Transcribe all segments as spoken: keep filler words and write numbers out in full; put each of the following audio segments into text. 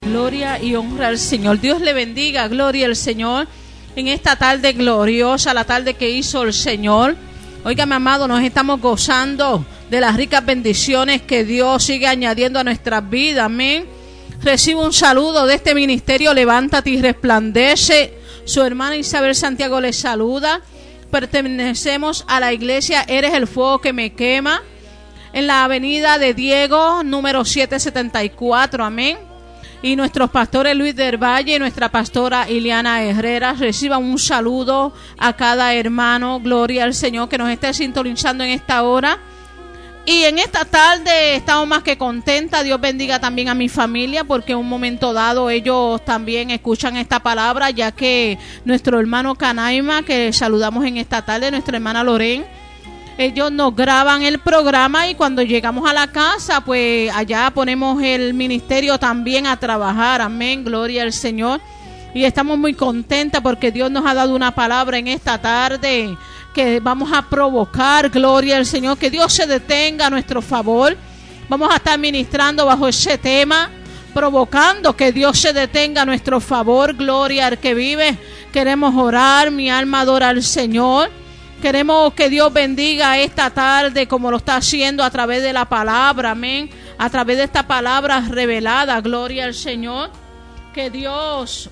Gloria y honra al Señor. Dios le bendiga, gloria al Señor, en esta tarde gloriosa, la tarde que hizo el Señor. Óigame, amado, nos estamos gozando de las ricas bendiciones que Dios sigue añadiendo a nuestras vidas. Amén. Recibo un saludo de este ministerio, Levántate y Resplandece. Su hermana Isabel Santiago les saluda. Pertenecemos a la iglesia Eres el Fuego que me quema, en la avenida de Diego, número setecientos setenta y cuatro. Amén. Y nuestros pastores Luis del Valle y nuestra pastora Iliana Herrera reciban un saludo a cada hermano, gloria al Señor, que nos esté sintonizando en esta hora. Y en esta tarde estamos más que contentas. Dios bendiga también a mi familia, porque en un momento dado ellos también escuchan esta palabra, ya que nuestro hermano Canaima, que saludamos en esta tarde, nuestra hermana Loren, ellos nos graban el programa y cuando llegamos a la casa, pues allá ponemos el ministerio también a trabajar. Amén, gloria al Señor. Y estamos muy contentas porque Dios nos ha dado una palabra en esta tarde que vamos a provocar, gloria al Señor, que Dios se detenga a nuestro favor. Vamos a estar ministrando bajo ese tema, provocando que Dios se detenga a nuestro favor, gloria al que vive. Queremos orar, mi alma adora al Señor. Queremos que Dios bendiga esta tarde como lo está haciendo a través de la palabra, amén, a través de esta palabra revelada, gloria al Señor. Que Dios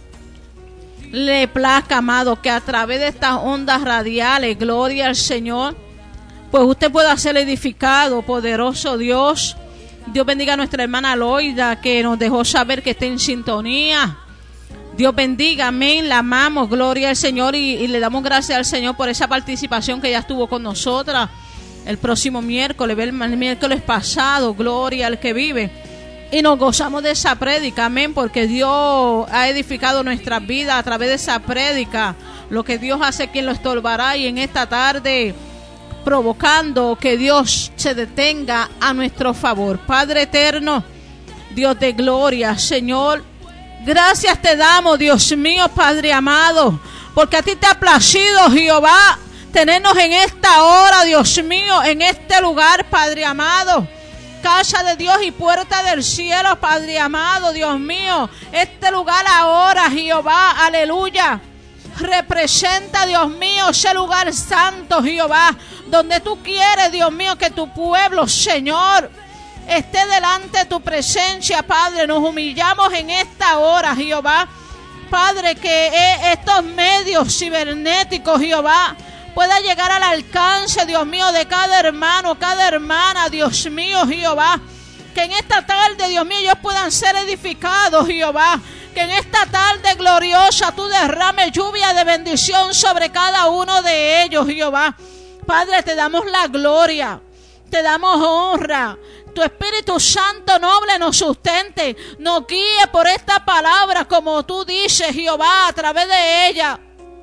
le plazca, amado, que a través de estas ondas radiales, gloria al Señor, pues usted pueda ser edificado, poderoso Dios. Dios bendiga a nuestra hermana Loida, que nos dejó saber que está en sintonía. Dios bendiga, amén, la amamos, gloria al Señor, y, y le damos gracias al Señor por esa participación que ya estuvo con nosotras el próximo miércoles, el miércoles pasado, gloria al que vive, y nos gozamos de esa prédica, amén, porque Dios ha edificado nuestras vidas a través de esa prédica. Lo que Dios hace, quien lo estorbará, y en esta tarde provocando que Dios se detenga a nuestro favor. Padre eterno, Dios de gloria, Señor, gracias te damos, Dios mío, Padre amado, porque a ti te ha placido, Jehová, tenernos en esta hora, Dios mío, en este lugar, Padre amado, casa de Dios y puerta del cielo, Padre amado, Dios mío, este lugar ahora, Jehová, aleluya, representa, Dios mío, ese lugar santo, Jehová, donde tú quieres, Dios mío, que tu pueblo, Señor, esté delante de tu presencia, Padre. Nos humillamos en esta hora, Jehová, Padre, que estos medios cibernéticos, Jehová, pueda llegar al alcance, Dios mío, de cada hermano, cada hermana, Dios mío, Jehová, que en esta tarde, Dios mío, ellos puedan ser edificados, Jehová, que en esta tarde gloriosa tú derrames lluvia de bendición sobre cada uno de ellos, Jehová. Padre, te damos la gloria, te damos honra. Tu Espíritu Santo noble nos sustente, nos guíe por esta palabra como tú dices, Jehová, a través de ella.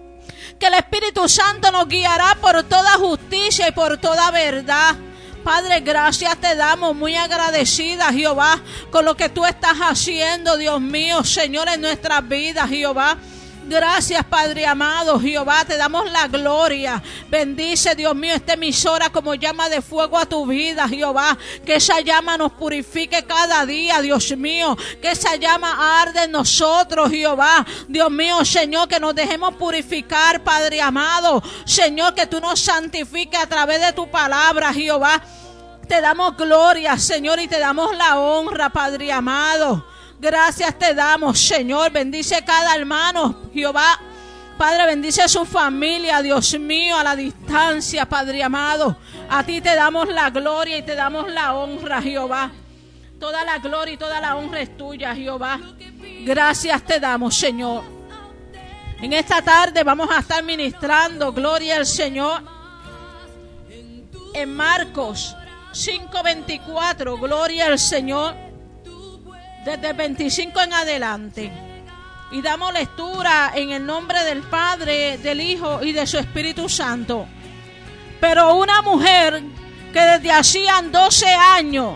Que el Espíritu Santo nos guiará por toda justicia y por toda verdad. Padre, gracias te damos, muy agradecida, Jehová, con lo que tú estás haciendo, Dios mío, Señor, en nuestras vidas, Jehová. Gracias, Padre amado, Jehová, te damos la gloria. Bendice, Dios mío, esta emisora como llama de fuego a tu vida, Jehová. Que esa llama nos purifique cada día, Dios mío. Que esa llama arde en nosotros, Jehová. Dios mío, Señor, que nos dejemos purificar, Padre amado. Señor, que tú nos santifiques a través de tu palabra, Jehová. Te damos gloria, Señor, y te damos la honra, Padre amado. Gracias te damos, Señor. Bendice cada hermano, Jehová. Padre, bendice a su familia, Dios mío, a la distancia, Padre amado. A ti te damos la gloria y te damos la honra, Jehová. Toda la gloria y toda la honra es tuya, Jehová. Gracias te damos, Señor. En esta tarde vamos a estar ministrando, gloria al Señor, en Marcos cinco veinticuatro, gloria al Señor, desde el veinticinco en adelante. Y damos lectura en el nombre del Padre, del Hijo y de su Espíritu Santo. Pero una mujer que desde hacían doce años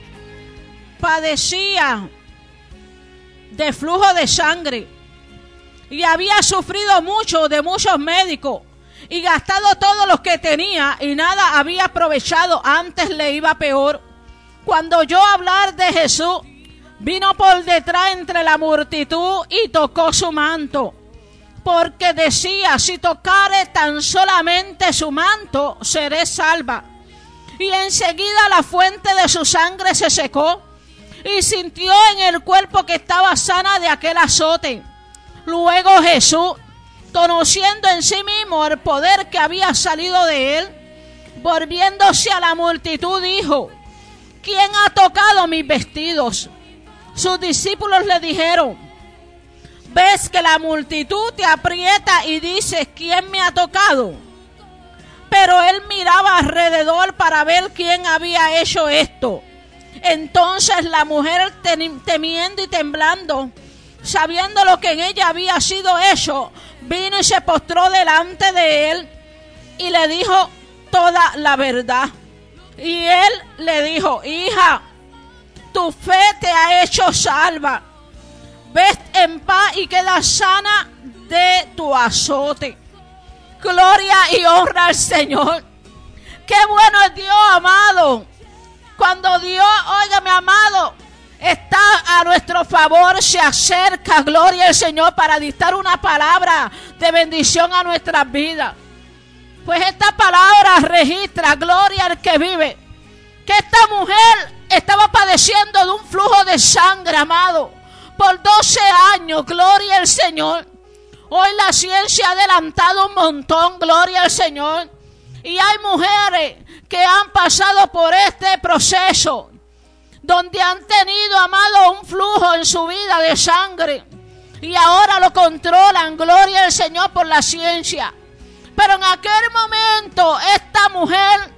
padecía de flujo de sangre y había sufrido mucho de muchos médicos y gastado todo lo que tenía y nada había aprovechado, antes le iba peor. Cuando oyó hablar de Jesús, vino por detrás entre la multitud y tocó su manto, porque decía: si tocare tan solamente su manto, seré salva. Y enseguida la fuente de su sangre se secó, y sintió en el cuerpo que estaba sana de aquel azote. Luego Jesús, conociendo en sí mismo el poder que había salido de él, volviéndose a la multitud, dijo: ¿quién ha tocado mis vestidos? Sus discípulos le dijeron: ¿ves que la multitud te aprieta y dices: ¿quién me ha tocado? Pero él miraba alrededor para ver quién había hecho esto. Entonces la mujer, temiendo y temblando, sabiendo lo que en ella había sido hecho, vino y se postró delante de él y le dijo toda la verdad. Y él le dijo: hija, tu fe te ha hecho salva. Ves en paz y queda sana de tu azote. Gloria y honra al Señor. Qué bueno es Dios, amado. Cuando Dios, óigame, amado, está a nuestro favor, se acerca, gloria al Señor, para dictar una palabra de bendición a nuestras vidas. Pues esta palabra registra, gloria al que vive, que esta mujer estaba padeciendo de un flujo de sangre, amado, por doce años, gloria al Señor. Hoy la ciencia ha adelantado un montón, gloria al Señor. Y hay mujeres que han pasado por este proceso, donde han tenido, amado, un flujo en su vida de sangre, y ahora lo controlan, gloria al Señor, por la ciencia. Pero en aquel momento esta mujer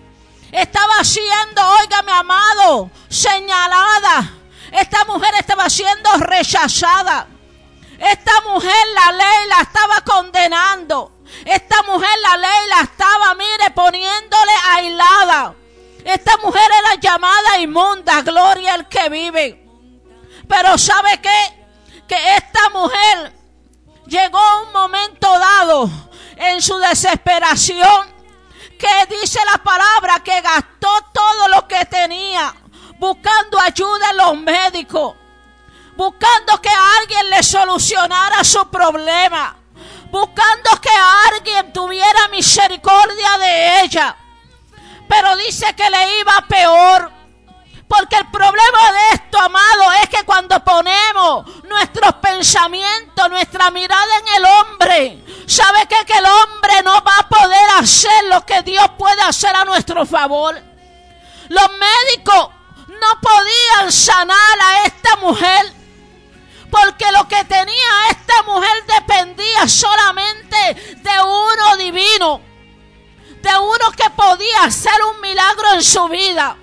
estaba siendo, óigame, amado, señalada. Esta mujer estaba siendo rechazada. Esta mujer la ley la estaba condenando. Esta mujer la ley la estaba, mire, poniéndole aislada. Esta mujer era llamada inmunda, gloria al que vive. Pero ¿sabe qué? Que esta mujer llegó a un momento dado en su desesperación, que dice la palabra que gastó todo lo que tenía buscando ayuda en los médicos, buscando que alguien le solucionara su problema, buscando que alguien tuviera misericordia de ella. Pero dice que le iba peor, porque el problema de esto, amado, es que cuando ponemos nuestros pensamientos, nuestra mirada en el hombre, ¿sabe qué? Que el hombre no va a poder hacer lo que Dios puede hacer a nuestro favor. Los médicos no podían sanar a esta mujer, porque lo que tenía esta mujer dependía solamente de uno divino, de uno que podía hacer un milagro en su vida.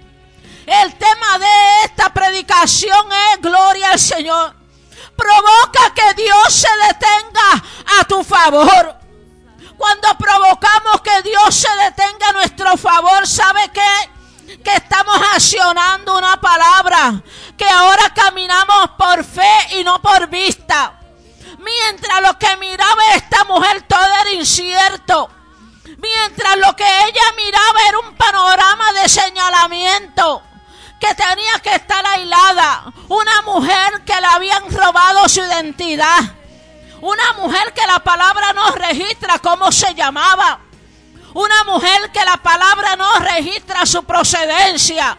El tema de esta predicación es, gloria al Señor, provoca que Dios se detenga a tu favor. Cuando provocamos que Dios se detenga a nuestro favor, ¿sabe qué? Que estamos accionando una palabra, que ahora caminamos por fe y no por vista. Mientras lo que miraba esta mujer todo era incierto, mientras lo que ella miraba era un panorama de señalamiento, que tenía que estar aislada, una mujer que le habían robado su identidad, una mujer que la palabra no registra cómo se llamaba, una mujer que la palabra no registra su procedencia.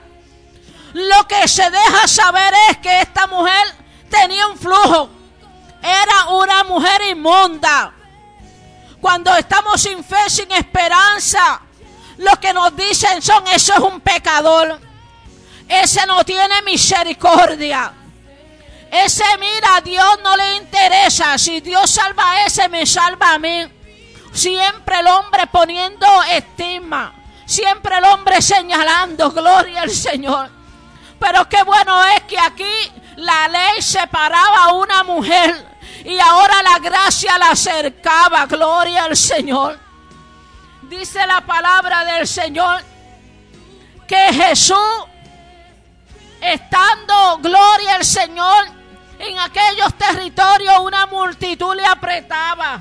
Lo que se deja saber es que esta mujer tenía un flujo, era una mujer inmunda. Cuando estamos sin fe, sin esperanza, lo que nos dicen son: eso es un pecador, ese no tiene misericordia, ese, mira, a Dios no le interesa, si Dios salva a ese, me salva a mí. Siempre el hombre poniendo estigma, siempre el hombre señalando, gloria al Señor. Pero qué bueno es que aquí la ley separaba a una mujer y ahora la gracia la acercaba, gloria al Señor. Dice la palabra del Señor que Jesús, estando, gloria al Señor, en aquellos territorios, una multitud le apretaba.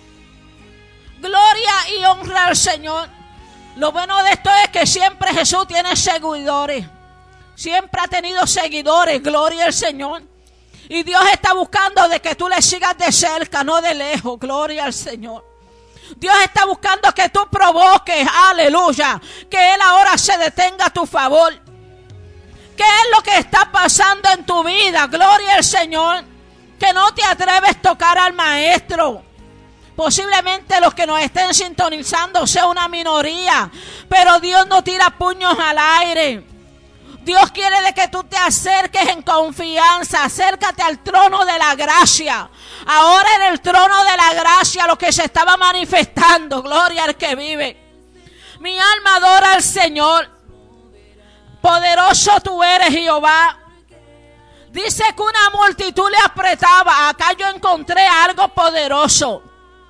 Gloria y honra al Señor. Lo bueno de esto es que siempre Jesús tiene seguidores. Siempre ha tenido seguidores, gloria al Señor. Y Dios está buscando de que tú le sigas de cerca, no de lejos, gloria al Señor. Dios está buscando que tú provoques, aleluya, que Él ahora se detenga a tu favor. ¿Qué es lo que está pasando en tu vida? Gloria al Señor. Que no te atreves a tocar al Maestro. Posiblemente los que nos estén sintonizando sea una minoría, pero Dios no tira puños al aire. Dios quiere de que tú te acerques en confianza. Acércate al trono de la gracia. Ahora en el trono de la gracia lo que se estaba manifestando, gloria al que vive. Mi alma adora al Señor. Poderoso tú eres, Jehová. Dice que una multitud le apretaba. Acá yo encontré algo poderoso.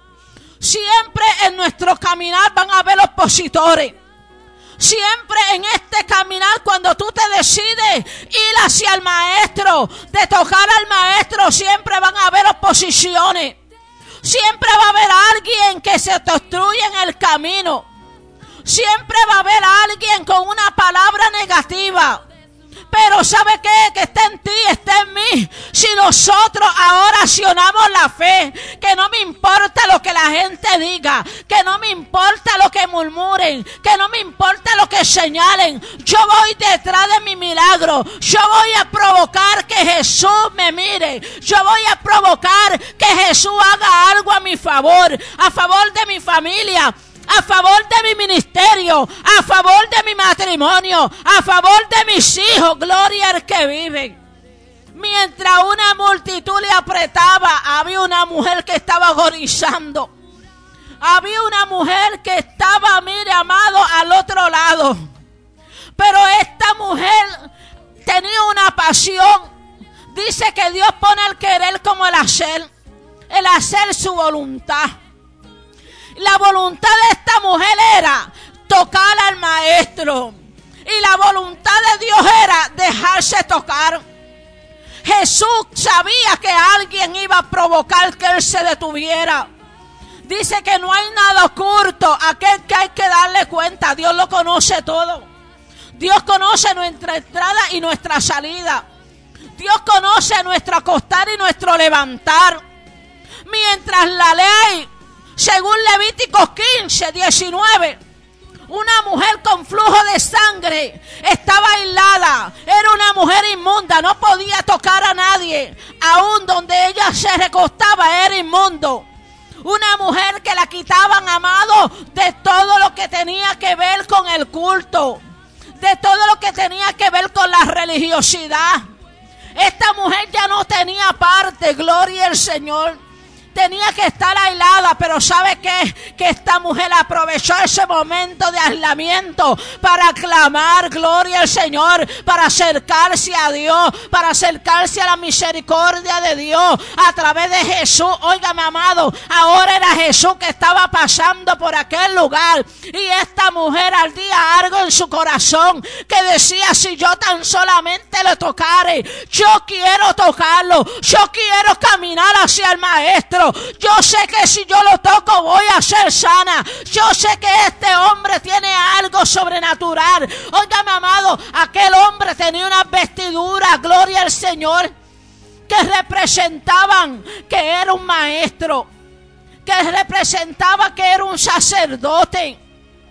Siempre en nuestro caminar van a haber opositores. Siempre en este caminar, cuando tú te decides ir hacia el Maestro, de tocar al Maestro, siempre van a haber oposiciones. Siempre va a haber alguien que se te obstruye en el camino. Siempre va a haber alguien con una palabra negativa. Pero ¿sabe qué? Que está en ti, está en mí. Si nosotros ahora accionamos la fe, que no me importa lo que la gente diga, que no me importa lo que murmuren, que no me importa lo que señalen, yo voy detrás de mi milagro. Yo voy a provocar que Jesús me mire. Yo voy a provocar que Jesús haga algo a mi favor, a favor de mi familia, a favor de mi ministerio, a favor de mi matrimonio, a favor de mis hijos, gloria al que vive. Mientras una multitud le apretaba, había una mujer que estaba agonizando. Había una mujer que estaba, mire, amado, al otro lado. Pero esta mujer tenía una pasión. Dice que Dios pone el querer como el hacer, el hacer su voluntad. La voluntad de esta mujer era tocar al Maestro. Y la voluntad de Dios era dejarse tocar. Jesús sabía que alguien iba a provocar que Él se detuviera. Dice que no hay nada oculto. Aquel que hay que darle cuenta. Dios lo conoce todo. Dios conoce nuestra entrada y nuestra salida. Dios conoce nuestro acostar y nuestro levantar. Mientras la ley, según Levíticos quince, diecinueve, una mujer con flujo de sangre estaba aislada. Era una mujer inmunda, no podía tocar a nadie. Aún donde ella se recostaba era inmundo. Una mujer que la quitaban, amado, de todo lo que tenía que ver con el culto, de todo lo que tenía que ver con la religiosidad. Esta mujer ya no tenía parte, gloria al Señor. Tenía que estar aislada, pero ¿sabe qué? Que esta mujer aprovechó ese momento de aislamiento para clamar gloria al Señor, para acercarse a Dios, para acercarse a la misericordia de Dios a través de Jesús. Óigame, amado, ahora era Jesús que estaba pasando por aquel lugar y esta mujer ardía algo en su corazón que decía: si yo tan solamente le tocare, yo quiero tocarlo, yo quiero caminar hacia el Maestro. Yo sé que si yo lo toco voy a ser sana. Yo sé que este hombre tiene algo sobrenatural. Óigame, amado, aquel hombre tenía una vestidura, gloria al Señor, que representaban que era un maestro, que representaba que era un sacerdote,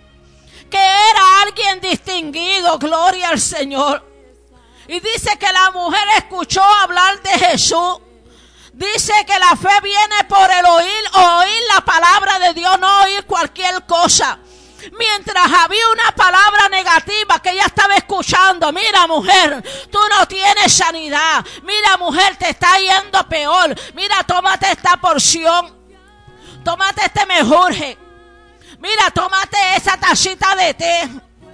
que era alguien distinguido, gloria al Señor. Y dice que la mujer escuchó hablar de Jesús. Dice que la fe viene por el oír, oír la palabra de Dios, no oír cualquier cosa. Mientras había una palabra negativa que ella estaba escuchando: mira, mujer, tú no tienes sanidad. Mira, mujer, te está yendo peor. Mira, tómate esta porción. Tómate este menjurje. Mira, tómate esa tacita de té.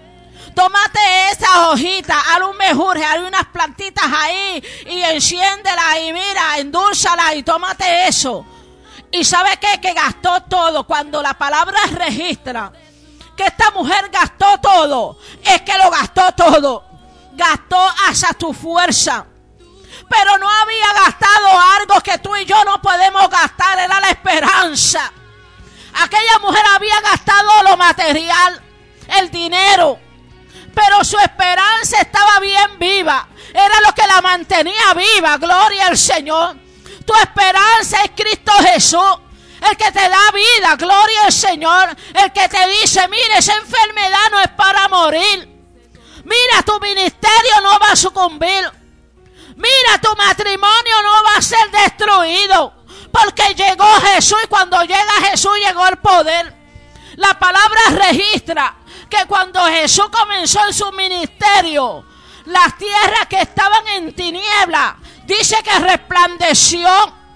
Tómate esa hojita, haz un menjurje, haz unas plantitas ahí y enciéndela y mira, endúlzala y tómate eso. ¿Y sabe qué? Que gastó todo. Cuando la palabra registra que esta mujer gastó todo, es que lo gastó todo. Gastó hasta tu fuerza. Pero no había gastado algo que tú y yo no podemos gastar, era la esperanza. Aquella mujer había gastado lo material, el dinero. pero su esperanza estaba bien viva. Era lo que la mantenía viva. Gloria al Señor. Tu esperanza es Cristo Jesús, el que te da vida. Gloria al Señor. El que te dice, mire, esa enfermedad no es para morir. Mira, tu ministerio no va a sucumbir. Mira, tu matrimonio no va a ser destruido. Porque llegó Jesús, y cuando llega Jesús llegó el poder. La palabra registra que cuando Jesús comenzó en su ministerio, las tierras que estaban en tinieblas, dice que resplandeció.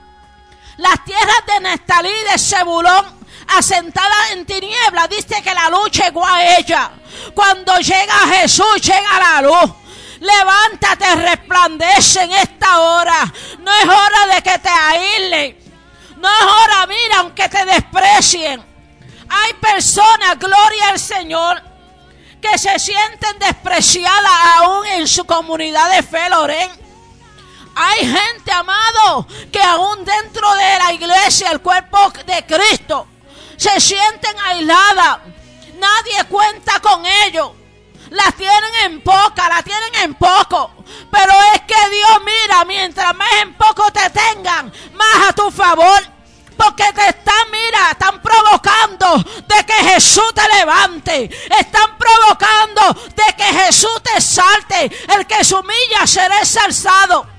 Las tierras de Neftalí y de Zebulón, asentadas en tinieblas, dice que la luz llegó a ella. Cuando llega Jesús, llega la luz. Levántate, resplandece en esta hora. No es hora de que te aíslen. No es hora, mira, aunque te desprecien. Hay personas, gloria al Señor, que se sienten despreciadas aún en su comunidad de fe, Loren. Hay gente, amado, que aún dentro de la iglesia, el cuerpo de Cristo, se sienten aisladas. Nadie cuenta con ellos. Las tienen en poca, la tienen en poco. Pero es que Dios, mira, mientras más en poco te tengan, más a tu favor. Porque te están, mira, están provocando de que Jesús te levante. Están provocando de que Jesús te exalte. El que se humilla será exaltado.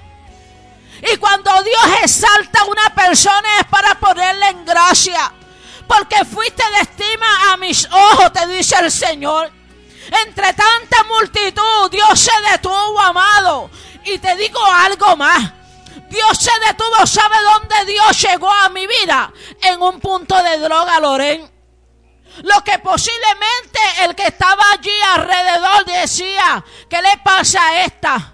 Y cuando Dios exalta a una persona es para ponerle en gracia. Porque fuiste de estima a mis ojos, te dice el Señor. Entre tanta multitud, Dios se detuvo, amado. Y te digo algo más. Dios se detuvo. ¿Sabe dónde Dios llegó a mi vida? En un punto de droga, Loren. Lo que posiblemente el que estaba allí alrededor decía, ¿qué le pasa a esta?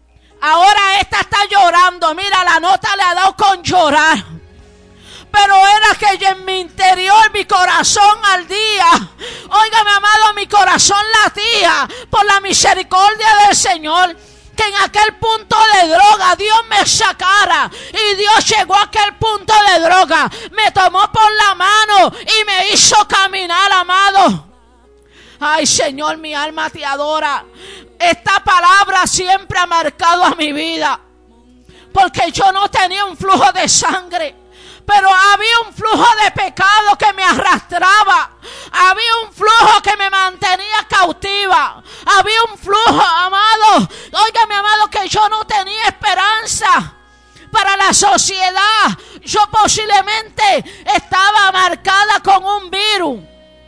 Ahora esta está llorando. Mira, la nota le ha dado con llorar. Pero era que en mi interior, mi corazón ardía. Óigame, amado, mi corazón latía por la misericordia del Señor. Que en aquel punto de droga Dios me sacara. Y Dios llegó a aquel punto de droga. Me tomó por la mano y me hizo caminar, amado. Ay, Señor, mi alma te adora. Esta palabra siempre ha marcado a mi vida. Porque yo no tenía un flujo de sangre. Pero había un flujo de pecado que me arrastraba. Había un flujo que me mantenía cautiva. Había un flujo, amado. Óigame, amado, que yo no tenía esperanza para la sociedad. Yo posiblemente estaba marcada con un virus.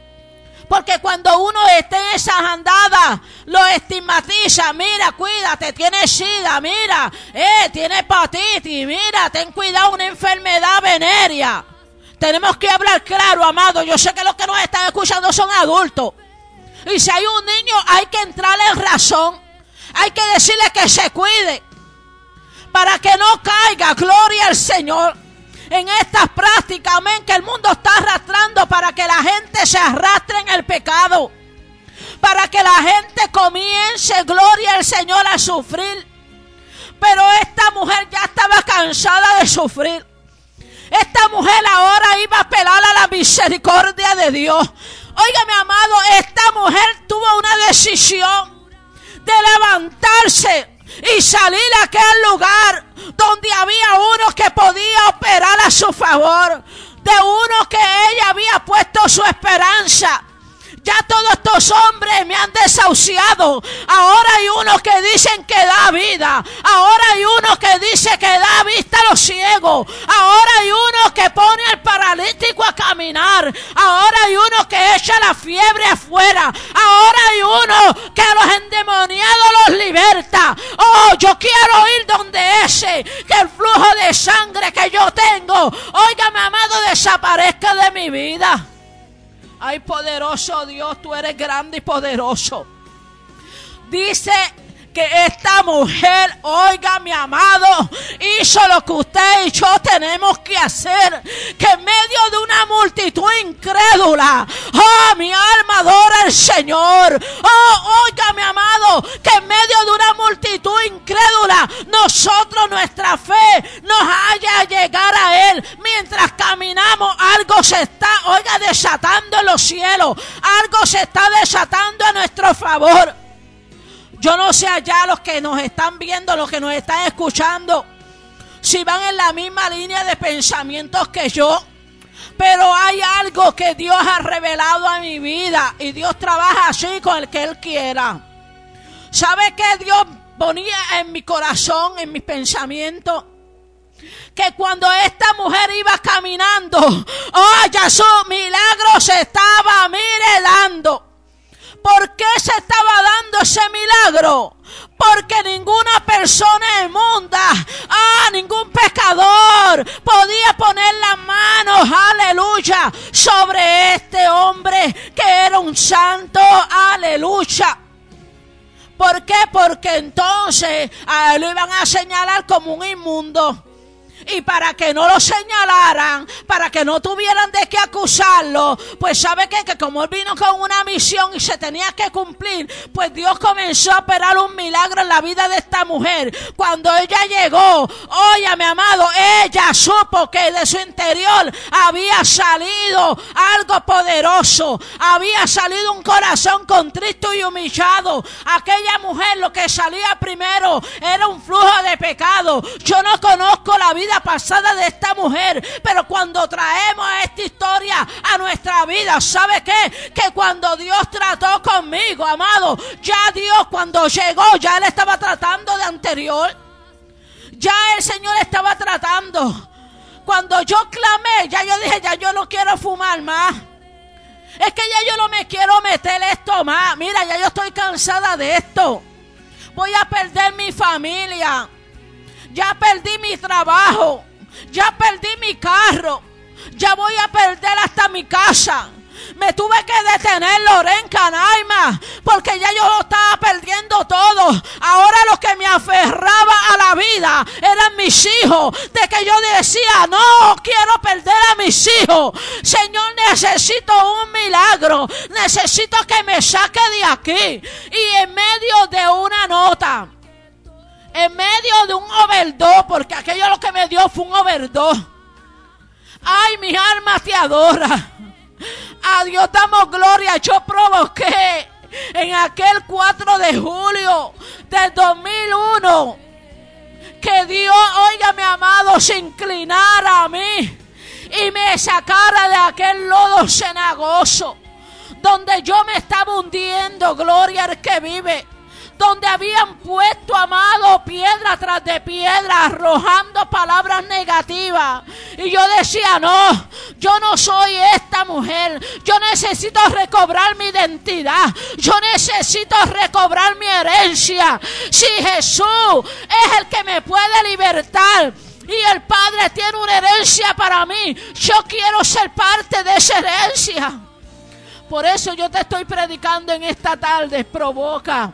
Porque cuando uno esté en esas andadas, lo estigmatiza. Mira, cuídate, tienes sida, mira, eh, tienes hepatitis, mira, ten cuidado, una enfermedad venérea. Tenemos que hablar claro, amado. Yo sé que los que nos están escuchando son adultos. Y si hay un niño, hay que entrarle en razón. Hay que decirle que se cuide. Para que no caiga, gloria al Señor. En estas prácticas, amén, que el mundo está arrastrando para que la gente se arrastre en el pecado. Para que la gente comience, gloria al Señor, a sufrir. Pero esta mujer ya estaba cansada de sufrir. Esta mujer ahora iba a apelar a la misericordia de Dios. Óigame, amado, esta mujer tuvo una decisión de levantarse y salir a aquel lugar donde había uno que podía operar a su favor, de uno que ella había puesto su esperanza. Ya todos estos hombres me han desahuciado. Ahora hay unos que dicen que da vida. Ahora hay uno que dice que da vista a los ciegos. Ahora hay uno que pone al paralítico a caminar. Ahora hay uno que echa la fiebre afuera. Ahora hay uno que a los endemoniados los liberta. Oh, yo quiero ir donde ese, que el flujo de sangre que yo tengo, óigame, amado, desaparezca de mi vida. Ay, poderoso Dios, tú eres grande y poderoso. Dice que esta mujer, oiga, mi amado, hizo lo que usted y yo tenemos que hacer. Que en medio de una multitud incrédula, oh, mi alma adora al Señor. Oh, oiga, mi amado, que en medio de una multitud incrédula, nosotros, nuestra fe nos haya llegar a Él. Mientras caminamos, algo se está, oiga, desatando en los cielos. Algo se está desatando a nuestro favor. Yo no sé allá los que nos están viendo, los que nos están escuchando, si van en la misma línea de pensamientos que yo. Pero hay algo que Dios ha revelado a mi vida y Dios trabaja así con el que Él quiera. ¿Sabe qué Dios ponía en mi corazón, en mis pensamientos? Que cuando esta mujer iba caminando, oh, ya su milagro se estaba mirando. ¿Por qué se estaba dando ese milagro? Porque ninguna persona inmunda, ah, ningún pecador podía poner las manos, aleluya, sobre este hombre que era un santo, aleluya. ¿Por qué? Porque entonces a él lo iban a señalar como un inmundo. Y para que no lo señalaran, para que no tuvieran de qué acusarlo, pues sabe qué? Que como él vino con una misión y se tenía que cumplir, pues Dios comenzó a operar un milagro en la vida de esta mujer. Cuando ella llegó, oye mi amado, ella supo que de su interior había salido algo poderoso, había salido un corazón contrito y humillado. Aquella mujer, lo que salía primero era un flujo de pecado. Yo no conozco la vida pasada de esta mujer, pero cuando traemos esta historia a nuestra vida, ¿sabe qué? Que cuando Dios trató conmigo, amado, ya Dios cuando llegó, ya Él estaba tratando de anterior, ya el Señor estaba tratando. Cuando yo clamé, ya yo dije, ya yo no quiero fumar más, es que ya yo no me quiero meter esto más, mira, ya yo estoy cansada de esto, voy a perder mi familia, ya perdí mi trabajo, ya perdí mi carro, ya voy a perder hasta mi casa. Me tuve que detener, Loren Canaima, porque ya yo lo estaba perdiendo todo. Ahora lo que me aferraba a la vida eran mis hijos, de que yo decía, no quiero perder a mis hijos. Señor, necesito un milagro, necesito que me saque de aquí. Y en medio de una nota, en medio de un overdose, porque aquello lo que me dio fue un overdose. Ay, mi alma te adora. A Dios damos gloria. Yo provoqué en aquel cuatro de julio del dos mil uno que Dios, oiga mi amado, se inclinara a mí y me sacara de aquel lodo cenagoso donde yo me estaba hundiendo, gloria al que vive, donde habían puesto, amado, piedra tras de piedra, arrojando palabras negativas. Y yo decía, no, yo no soy esta mujer. Yo necesito recobrar mi identidad. Yo necesito recobrar mi herencia. Si Jesús es el que me puede libertar y el Padre tiene una herencia para mí, yo quiero ser parte de esa herencia. Por eso yo te estoy predicando en esta tarde, provoca.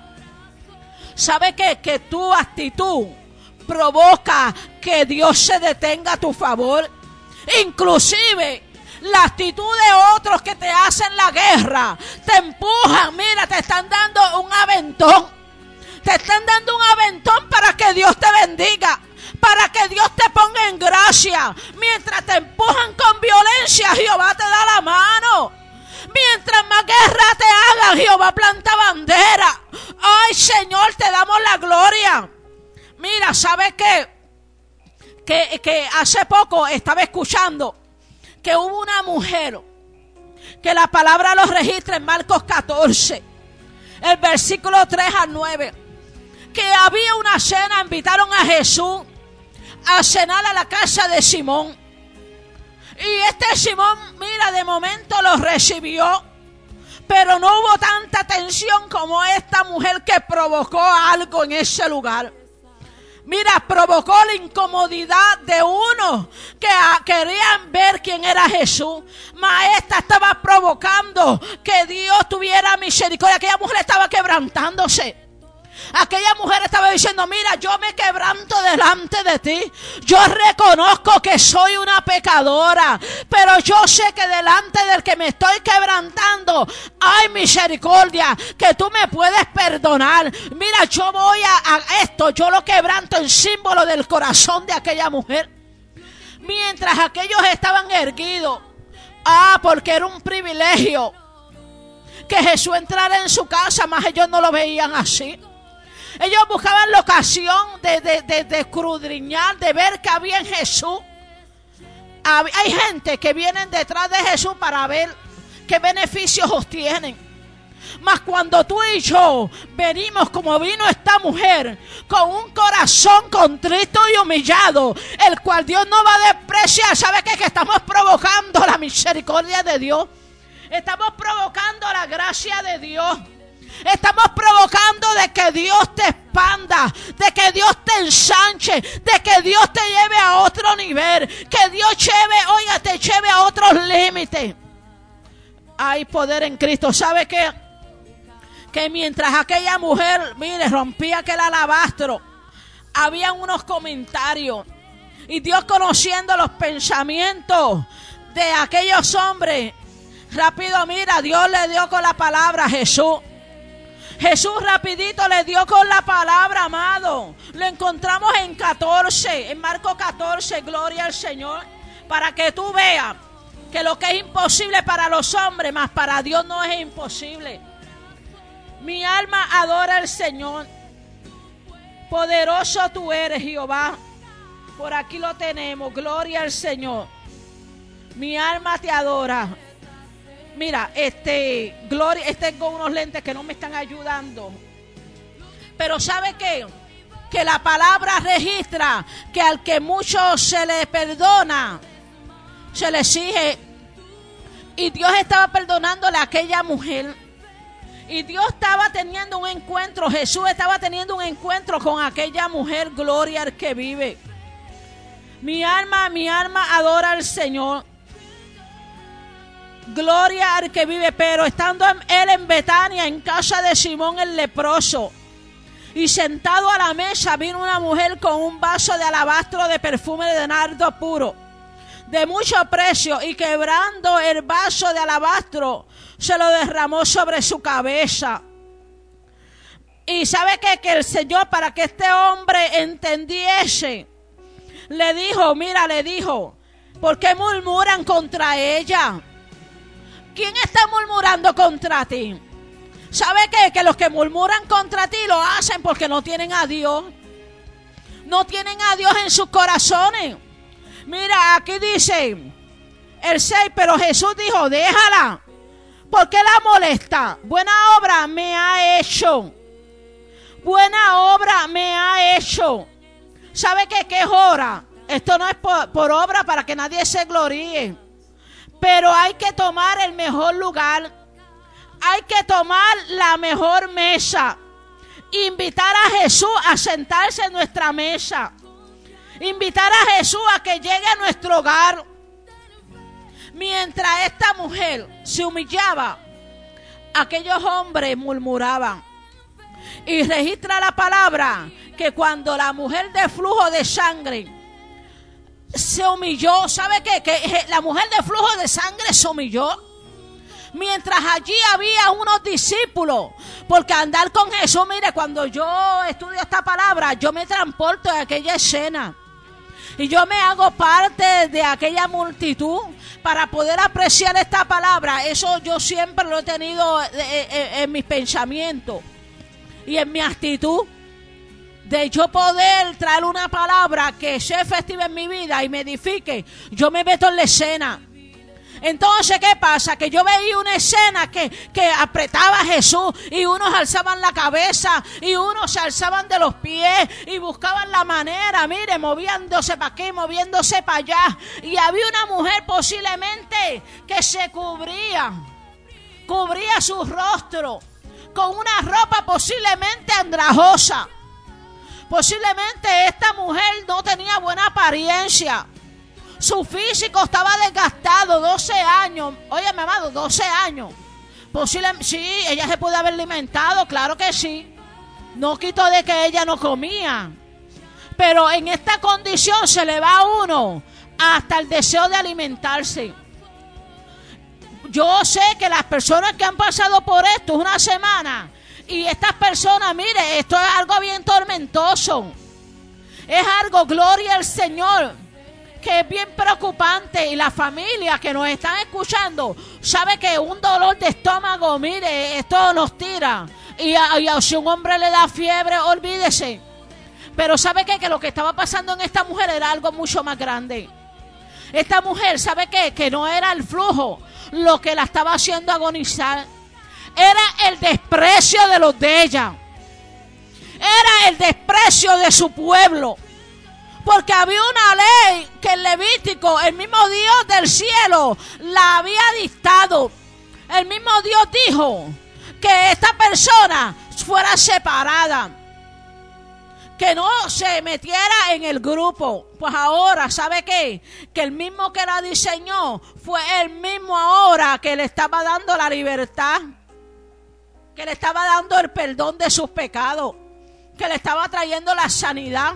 ¿Sabe qué? Que tu actitud provoca que Dios se detenga a tu favor. Inclusive la actitud de otros que te hacen la guerra, te empujan, mira, te están dando un aventón. Te están dando un aventón para que Dios te bendiga, para que Dios te ponga en gracia. Mientras te empujan con violencia, Jehová te da la mano. Mientras más guerra te hagan, Jehová planta bandera. Ay, Señor, te damos la gloria. Mira, ¿sabes qué? Que, que hace poco estaba escuchando que hubo una mujer, que la palabra lo registra en Marcos catorce, el versículo tres al nueve, que había una cena, invitaron a Jesús a cenar a la casa de Simón. Y este Simón, mira, de momento lo recibió, pero no hubo tanta tensión como esta mujer que provocó algo en ese lugar. Mira, provocó la incomodidad de uno que a, querían ver quién era Jesús. Mas esta estaba provocando que Dios tuviera misericordia. Aquella mujer estaba quebrantándose. Aquella mujer estaba diciendo, mira, yo me quebranto delante de ti. Yo reconozco que soy una pecadora, pero yo sé que delante del que me estoy quebrantando hay misericordia, que tú me puedes perdonar. Mira, yo voy a, a esto, yo lo quebranto en símbolo del corazón de aquella mujer. Mientras aquellos estaban erguidos, ah, porque era un privilegio que Jesús entrara en su casa, mas ellos no lo veían así. Ellos buscaban la ocasión de, de, de, de escudriñar, de ver qué había en Jesús. Hay gente que vienen detrás de Jesús para ver qué beneficios obtienen. Mas cuando tú y yo venimos como vino esta mujer, con un corazón contrito y humillado, el cual Dios no va a despreciar, ¿sabe qué? Que estamos provocando la misericordia de Dios. Estamos provocando la gracia de Dios. Estamos provocando de que Dios te expanda, de que Dios te ensanche, de que Dios te lleve a otro nivel, que Dios lleve, oiga, te lleve a otros límites. Hay poder en Cristo. ¿Sabe qué? Que mientras aquella mujer, mire, rompía aquel alabastro, había unos comentarios. Y Dios, conociendo los pensamientos de aquellos hombres, rápido, mira, Dios le dio con la palabra a Jesús. Jesús rapidito le dio con la palabra, amado. Lo encontramos en catorce, en Marcos catorce, gloria al Señor. Para que tú veas que lo que es imposible para los hombres, mas para Dios no es imposible. Mi alma adora al Señor. Poderoso tú eres, Jehová. Por aquí lo tenemos, gloria al Señor. Mi alma te adora. Mira, este, gloria, tengo unos lentes que no me están ayudando. Pero ¿sabe qué? Que la palabra registra que al que mucho se le perdona, se le exige. Y Dios estaba perdonándole a aquella mujer. Y Dios estaba teniendo un encuentro, Jesús estaba teniendo un encuentro con aquella mujer, gloria al que vive. Mi alma, mi alma adora al Señor. Gloria al que vive. Pero estando él en Betania, en casa de Simón el leproso, y sentado a la mesa, vino una mujer con un vaso de alabastro de perfume de nardo puro, de mucho precio, y quebrando el vaso de alabastro, se lo derramó sobre su cabeza. Y sabe qué? Que el Señor, para que este hombre entendiese, le dijo, mira, le dijo, ¿por qué murmuran contra ella? ¿Quién está murmurando contra ti? ¿Sabe qué? Que los que murmuran contra ti lo hacen porque no tienen a Dios. No tienen a Dios en sus corazones. Mira, aquí dice el seis, pero Jesús dijo, déjala. ¿Por qué la molesta? Buena obra me ha hecho. Buena obra me ha hecho. ¿Sabe qué? ¿Qué es hora? Esto no es por, por obra para que nadie se gloríe. Pero hay que tomar el mejor lugar. Hay que tomar la mejor mesa. Invitar a Jesús a sentarse en nuestra mesa. Invitar a Jesús a que llegue a nuestro hogar. Mientras esta mujer se humillaba, aquellos hombres murmuraban. Y registra la palabra que cuando la mujer de flujo de sangre se humilló, ¿sabe qué? Que la mujer de flujo de sangre se humilló. Mientras allí había unos discípulos, porque andar con Jesús, mire, cuando yo estudio esta palabra, yo me transporto a aquella escena. Y yo me hago parte de aquella multitud para poder apreciar esta palabra. Eso yo siempre lo he tenido en, en, en mis pensamientos y en mi actitud. De yo poder traer una palabra que sea efectiva en mi vida y me edifique, yo me meto en la escena. Entonces, ¿qué pasa? Que yo veía una escena que, que apretaba a Jesús y unos alzaban la cabeza y unos se alzaban de los pies y buscaban la manera, mire, moviéndose para aquí, moviéndose para allá. Y había una mujer posiblemente que se cubría, cubría su rostro con una ropa posiblemente andrajosa. Posiblemente esta mujer no tenía buena apariencia. Su físico estaba desgastado, doce años. Oye, mi amado, doce años. Posiblemente, sí, ella se puede haber alimentado, claro que sí. No quito de que ella no comía. Pero en esta condición se le va a uno hasta el deseo de alimentarse. Yo sé que las personas que han pasado por esto una semana, y estas personas, mire, esto es algo bien tormentoso. Es algo, gloria al Señor, que es bien preocupante. Y la familia que nos están escuchando sabe que un dolor de estómago, mire, esto nos tira. Y, a, y a, si un hombre le da fiebre, olvídese. Pero ¿sabe qué? Que lo que estaba pasando en esta mujer era algo mucho más grande. Esta mujer, ¿sabe qué? Que no era el flujo lo que la estaba haciendo agonizar. Era el desprecio de los de ella. Era el desprecio de su pueblo. Porque había una ley que el Levítico, el mismo Dios del cielo, la había dictado. El mismo Dios dijo que esta persona fuera separada, que no se metiera en el grupo. Pues ahora, ¿sabe qué? Que el mismo que la diseñó fue el mismo ahora que le estaba dando la libertad, que le estaba dando el perdón de sus pecados, que le estaba trayendo la sanidad.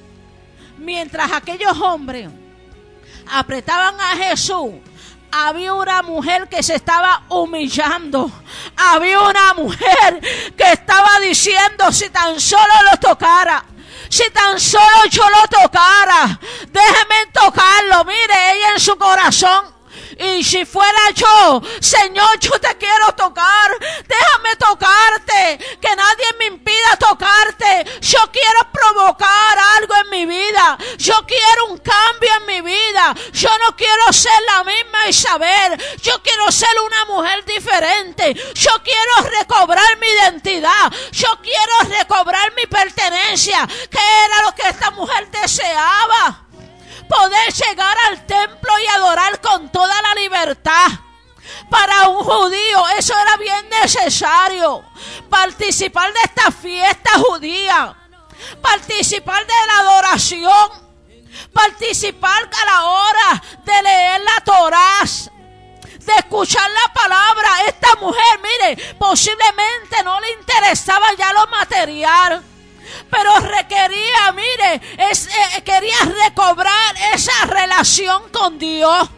Mientras aquellos hombres apretaban a Jesús, había una mujer que se estaba humillando. Había una mujer que estaba diciendo: si tan solo lo tocara, si tan solo yo lo tocara, déjeme tocarlo. Mire, ella en su corazón: y si fuera yo, Señor, yo te quiero tocar, déjame tocarte, que nadie me impida tocarte. Yo quiero provocar algo en mi vida, yo quiero un cambio en mi vida. Yo no quiero ser la misma Isabel, yo quiero ser una mujer diferente. Yo quiero recobrar mi identidad, yo quiero recobrar mi pertenencia, que era lo que esta mujer deseaba. Poder llegar al templo y adorar con toda la libertad. Para un judío eso era bien necesario. Participar de esta fiesta judía, participar de la adoración, participar a la hora de leer la Torá, de escuchar la palabra. Esta mujer, mire, posiblemente no le interesaba ya lo material, pero requería, mire, es, eh, quería recobrar esa relación con Dios.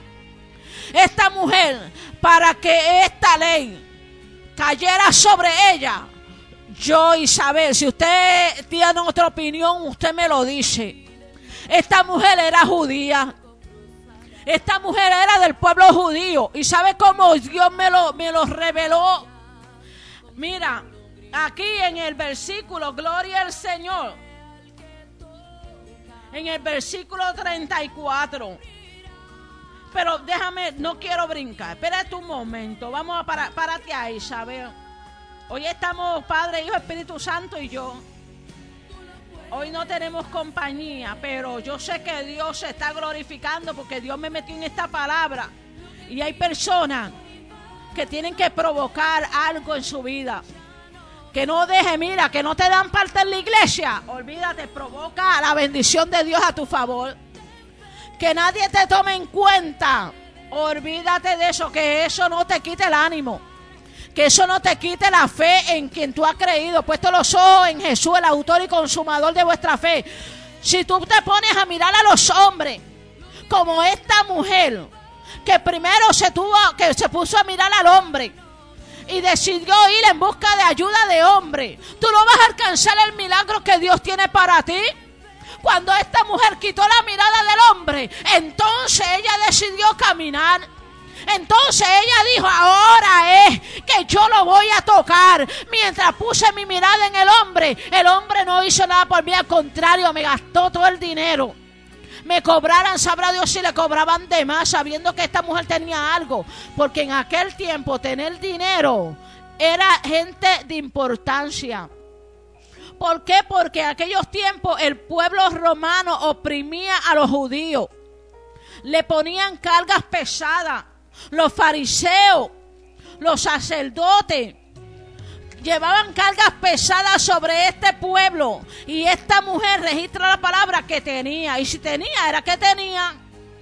Esta mujer, para que esta ley cayera sobre ella, yo, Isabel, si usted tiene otra opinión, usted me lo dice. Esta mujer era judía. Esta mujer era del pueblo judío. ¿Y sabe cómo Dios me lo, me lo reveló? Mira, aquí en el versículo, gloria al Señor, en el versículo treinta y cuatro. Pero déjame, no quiero brincar. Espérate un momento. Vamos a parar, párate ahí, Isabel. Hoy estamos Padre, Hijo, Espíritu Santo y yo. Hoy no tenemos compañía, pero yo sé que Dios se está glorificando porque Dios me metió en esta palabra. Y hay personas que tienen que provocar algo en su vida. Que no deje, mira, que no te dan parte en la iglesia. Olvídate, provoca la bendición de Dios a tu favor. Que nadie te tome en cuenta. Olvídate de eso, que eso no te quite el ánimo. Que eso no te quite la fe en quien tú has creído. Puesto los ojos en Jesús, el autor y consumador de vuestra fe. Si tú te pones a mirar a los hombres, como esta mujer, que primero se tuvo, que se puso a mirar al hombre y decidió ir en busca de ayuda de hombre, tú no vas a alcanzar el milagro que Dios tiene para ti. Cuando esta mujer quitó la mirada del hombre, entonces ella decidió caminar. Entonces ella dijo: ahora es que yo lo voy a tocar. Mientras puse mi mirada en el hombre, el hombre no hizo nada por mí, al contrario, me gastó todo el dinero. Me cobraran, sabrá Dios si le cobraban de más, sabiendo que esta mujer tenía algo. Porque en aquel tiempo tener dinero era gente de importancia. ¿Por qué? Porque en aquellos tiempos el pueblo romano oprimía a los judíos. Le ponían cargas pesadas. Los fariseos, los sacerdotes, llevaban cargas pesadas sobre este pueblo. Y esta mujer registra la palabra que tenía. Y si tenía, era que tenía.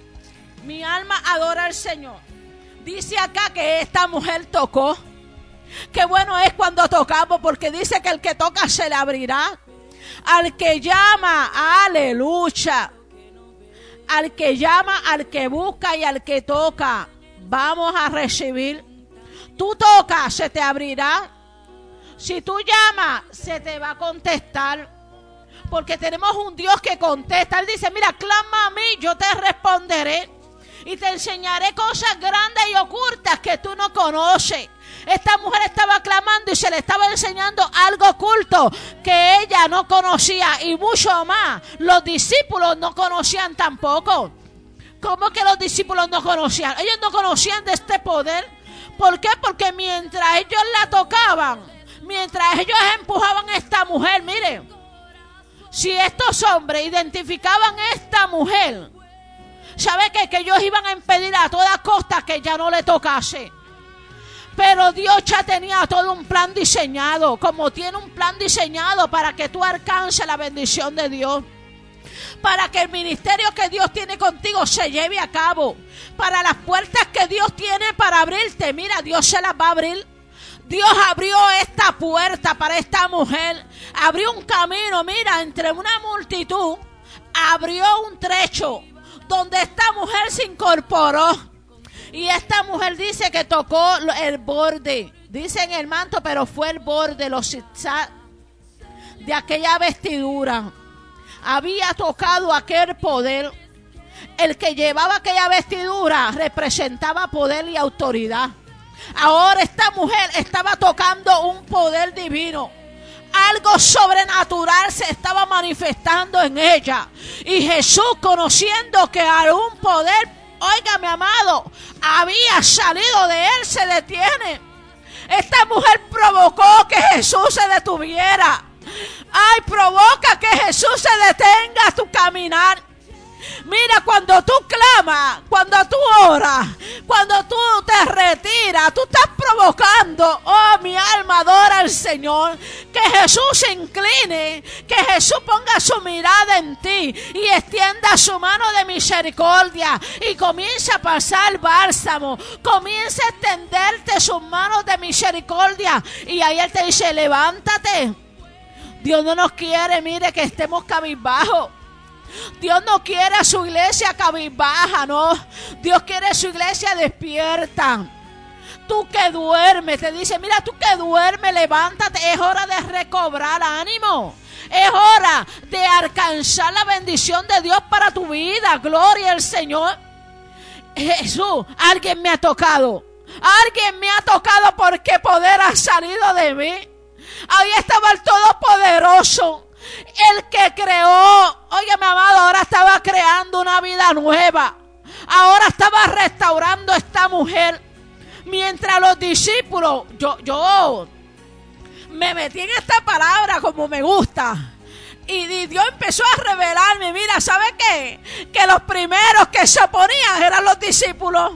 Mi alma adora al Señor. Dice acá que esta mujer tocó. Qué bueno es cuando tocamos, porque dice que el que toca se le abrirá. Al que llama, aleluya. Al que llama, al que busca y al que toca, vamos a recibir. Tú tocas, se te abrirá. Si tú llamas, se te va a contestar. Porque tenemos un Dios que contesta. Él dice: mira, clama a mí, yo te responderé. Y te enseñaré cosas grandes y ocultas que tú no conoces. Esta mujer estaba clamando y se le estaba enseñando algo oculto que ella no conocía, y mucho más los discípulos no conocían tampoco. ¿Cómo que los discípulos no conocían? Ellos no conocían de este poder. ¿Por qué? Porque mientras ellos la tocaban, mientras ellos empujaban a esta mujer, mire, si estos hombres identificaban a esta mujer, ¿sabe qué? Que ellos iban a impedir a toda costa que ella no le tocase. Pero Dios ya tenía todo un plan diseñado, como tiene un plan diseñado para que tú alcances la bendición de Dios. Para que el ministerio que Dios tiene contigo se lleve a cabo. Para las puertas que Dios tiene para abrirte. Mira, Dios se las va a abrir. Dios abrió esta puerta para esta mujer. Abrió un camino, mira, entre una multitud. Abrió un trecho donde esta mujer se incorporó. Y esta mujer dice que tocó el borde. Dice en el manto, pero fue el borde, los zigzag de aquella vestidura. Había tocado aquel poder. El que llevaba aquella vestidura representaba poder y autoridad. Ahora esta mujer estaba tocando un poder divino. Algo sobrenatural se estaba manifestando en ella. Y Jesús, conociendo que algún poder, oiga mi amado, había salido de él, se detiene. Esta mujer provocó que Jesús se detuviera. Ay, provoca que Jesús se detenga a tu caminar. Mira, cuando tú clamas, cuando tú oras, cuando tú te retiras, tú estás provocando, oh, mi alma adora al Señor, que Jesús se incline, que Jesús ponga su mirada en ti y extienda su mano de misericordia y comienza a pasar bálsamo, comienza a extenderte sus manos de misericordia, y ahí Él te dice, levántate. Dios no nos quiere, mire, que estemos cabizbajos. Dios no quiere a su iglesia cabizbaja, no. Dios quiere a su iglesia despierta. Tú que duermes, te dice, mira, tú que duermes, levántate. Es hora de recobrar ánimo. Es hora de alcanzar la bendición de Dios para tu vida. Gloria al Señor. Jesús, alguien me ha tocado. Alguien me ha tocado porque poder ha salido de mí. Ahí estaba el Todopoderoso. El que creó, oye mi amado, ahora estaba creando una vida nueva. Ahora estaba restaurando a esta mujer. Mientras los discípulos, yo, yo me metí en esta palabra como me gusta. Y Dios empezó a revelarme, mira, ¿sabe qué? Que los primeros que se oponían eran los discípulos,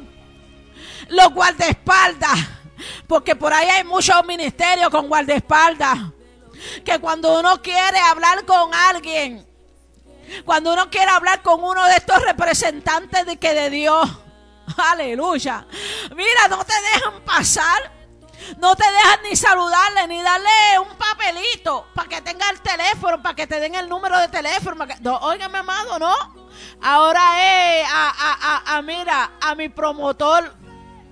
los guardaespaldas. Porque por ahí hay muchos ministerios con guardaespaldas. Que cuando uno quiere hablar con alguien, cuando uno quiere hablar con uno de estos representantes de que de Dios, aleluya, mira, no te dejan pasar, no te dejan ni saludarle, ni darle un papelito para que tenga el teléfono, para que te den el número de teléfono. Para que, no, óigame, amado, no. Ahora es a, a, a, a, mira, a mi promotor.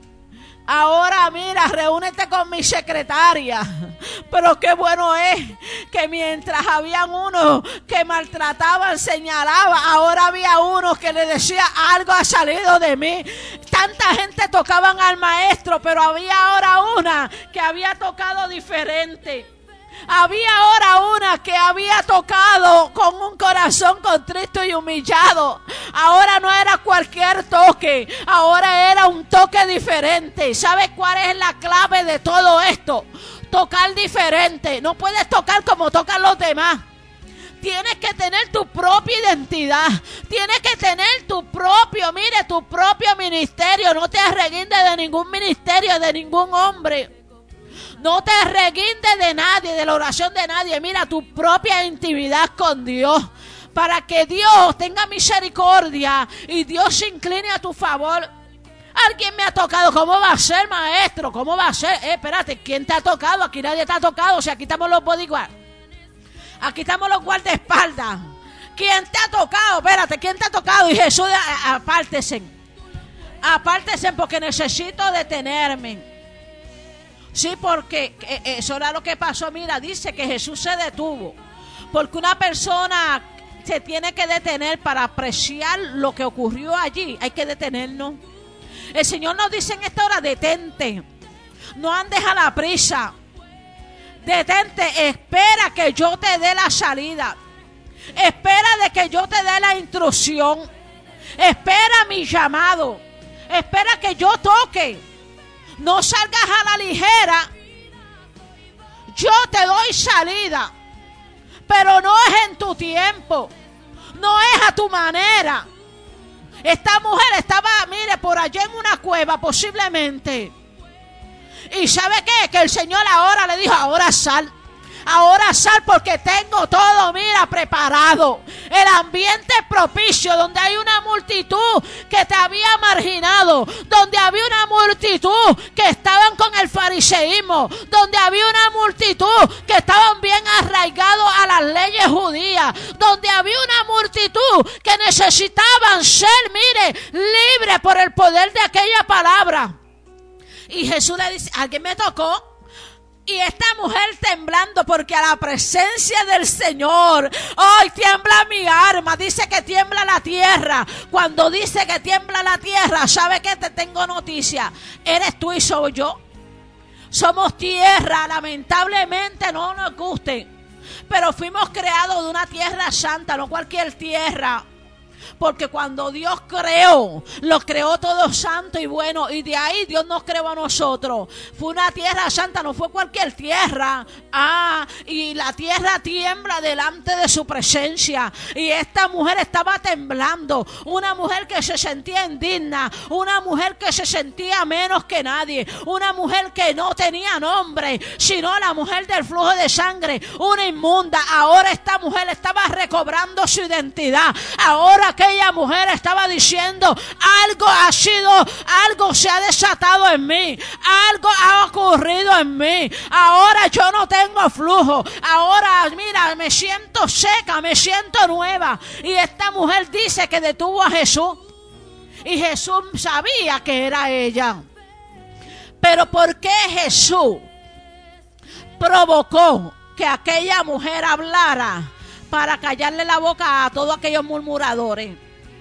Ahora mira, reúnete con mi secretaria. Pero qué bueno es que mientras habían unos que maltrataban, señalaban, ahora había unos que le decía, algo ha salido de mí. Tanta gente tocaban al maestro, pero había ahora una que había tocado diferente. Había ahora una que había tocado con un corazón contrito y humillado. Ahora no era cualquier toque, ahora era un toque diferente. ¿Sabes cuál es la clave de todo esto? Tocar diferente. No puedes tocar como tocan los demás. Tienes que tener tu propia identidad. Tienes que tener tu propio, mire, tu propio ministerio. No te arreguindes de ningún ministerio, de ningún hombre. No te reguindes de nadie, de la oración de nadie. Mira, tu propia intimidad con Dios. Para que Dios tenga misericordia y Dios se incline a tu favor. Alguien me ha tocado. ¿Cómo va a ser, maestro? ¿Cómo va a ser? Eh, espérate, ¿quién te ha tocado? Aquí nadie te ha tocado. O sea, aquí estamos los bodyguards. Aquí estamos los guardaespaldas. ¿Quién te ha tocado? Espérate, ¿quién te ha tocado? Y Jesús, apártese. Apártese porque necesito detenerme. Sí, porque eso era lo que pasó. Mira, dice que Jesús se detuvo. Porque una persona se tiene que detener para apreciar lo que ocurrió allí. Hay que detenernos. El Señor nos dice en esta hora, detente. No andes a la prisa. Detente, espera que yo te dé la salida. Espera de que yo te dé la instrucción. Espera mi llamado. Espera que yo toque. No salgas a la ligera. Yo te doy salida. Pero no es en tu tiempo. No es a tu manera. Esta mujer estaba, mire, por allá en una cueva posiblemente. ¿Y sabe qué? Que el Señor ahora le dijo, ahora sal. Ahora sal porque tengo todo, mira, preparado. El ambiente propicio donde hay una multitud que te había marginado. Donde había una multitud que estaban con el fariseísmo. Donde había una multitud que estaban bien arraigados a las leyes judías. Donde había una multitud que necesitaban ser, mire, libres por el poder de aquella palabra. Y Jesús le dice, ¿alguien me tocó? Y esta mujer temblando porque a la presencia del Señor, ¡ay, tiembla mi alma! Dice que tiembla la tierra. Cuando dice que tiembla la tierra, ¿sabe qué? Te tengo noticia. Eres tú y soy yo. Somos tierra, lamentablemente no nos guste. Pero fuimos creados de una tierra santa, no cualquier tierra. Porque cuando Dios creó, lo creó todo santo y bueno. Y de ahí Dios nos creó a nosotros. Fue una tierra santa, no fue cualquier tierra. Ah, y la tierra tiembla delante de su presencia. Y esta mujer estaba temblando. Una mujer que se sentía indigna. Una mujer que se sentía menos que nadie. Una mujer que no tenía nombre, sino la mujer del flujo de sangre. Una inmunda. Ahora esta mujer estaba recobrando su identidad. Ahora aquella mujer estaba diciendo, algo ha sido, algo se ha desatado en mí, algo ha ocurrido en mí, ahora yo no tengo flujo, ahora mira, me siento seca, me siento nueva. Y esta mujer dice que detuvo a Jesús, y Jesús sabía que era ella. Pero ¿por qué Jesús provocó que aquella mujer hablara? Para callarle la boca a todos aquellos murmuradores,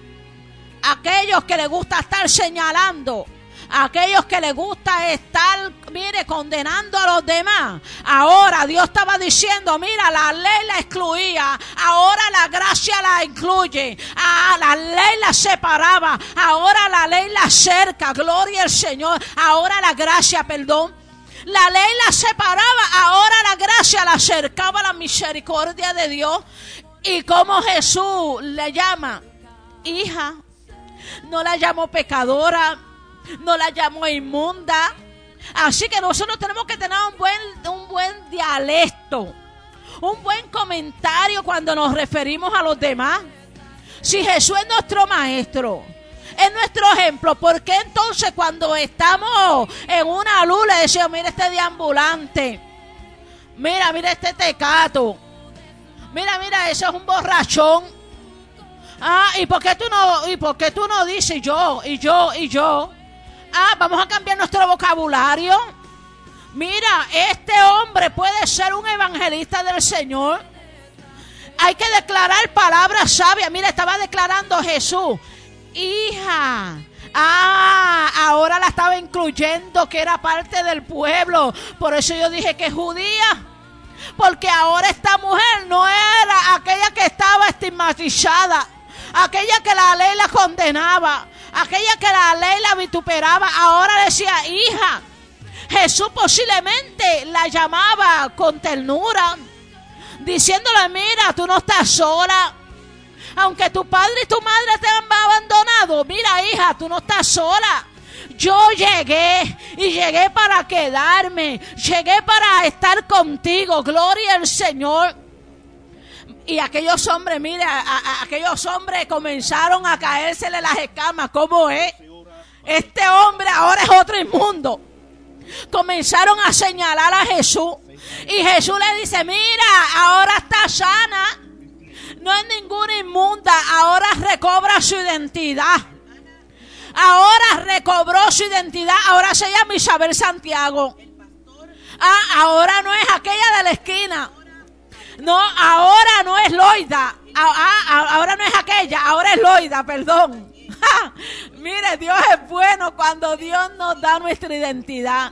aquellos que les gusta estar señalando, aquellos que les gusta estar, mire, condenando a los demás. Ahora Dios estaba diciendo, mira, la ley la excluía, ahora la gracia la incluye. Ah, la ley la separaba, ahora la ley la acerca. Gloria al Señor. Ahora la gracia, perdón. La ley la separaba, ahora la gracia la acercaba a la misericordia de Dios. Y como Jesús le llama hija, no la llamó pecadora, no la llamó inmunda. Así que nosotros tenemos que tener un buen, un buen dialecto, un buen comentario cuando nos referimos a los demás. Si Jesús es nuestro maestro, es nuestro ejemplo, ¿por qué entonces cuando estamos en una luz le decimos, mira este deambulante, mira, mira este tecato, mira, mira, ese es un borrachón? Ah, ¿y por qué tú no, y por qué tú no dices yo, y yo, y yo? Ah, vamos a cambiar nuestro vocabulario. Mira, este hombre puede ser un evangelista del Señor. Hay que declarar palabras sabias. Mira, estaba declarando Jesús, hija. Ah, ahora la estaba incluyendo, que era parte del pueblo. Por eso yo dije que es judía. Porque ahora esta mujer no era aquella que estaba estigmatizada, aquella que la ley la condenaba, aquella que la ley la vituperaba. Ahora decía hija. Jesús posiblemente la llamaba con ternura, diciéndole, mira, tú no estás sola. Aunque tu padre y tu madre te han abandonado, mira, hija, tú no estás sola. Yo llegué y llegué para quedarme, llegué para estar contigo. Gloria al Señor. Y aquellos hombres, mira, a, a, aquellos hombres comenzaron a caérsele las escamas. ¿Cómo es? Este hombre ahora es otro inmundo. Comenzaron a señalar a Jesús. Y Jesús le dice, mira, ahora está sana. No es ninguna inmunda. Ahora recobra su identidad. Ahora recobró su identidad. Ahora se llama Isabel Santiago. Ah, ahora no es aquella de la esquina. No, ahora no es Loida. Ah, ah, ahora no es aquella. Ahora es Loida, perdón. Mire, Dios es bueno cuando Dios nos da nuestra identidad.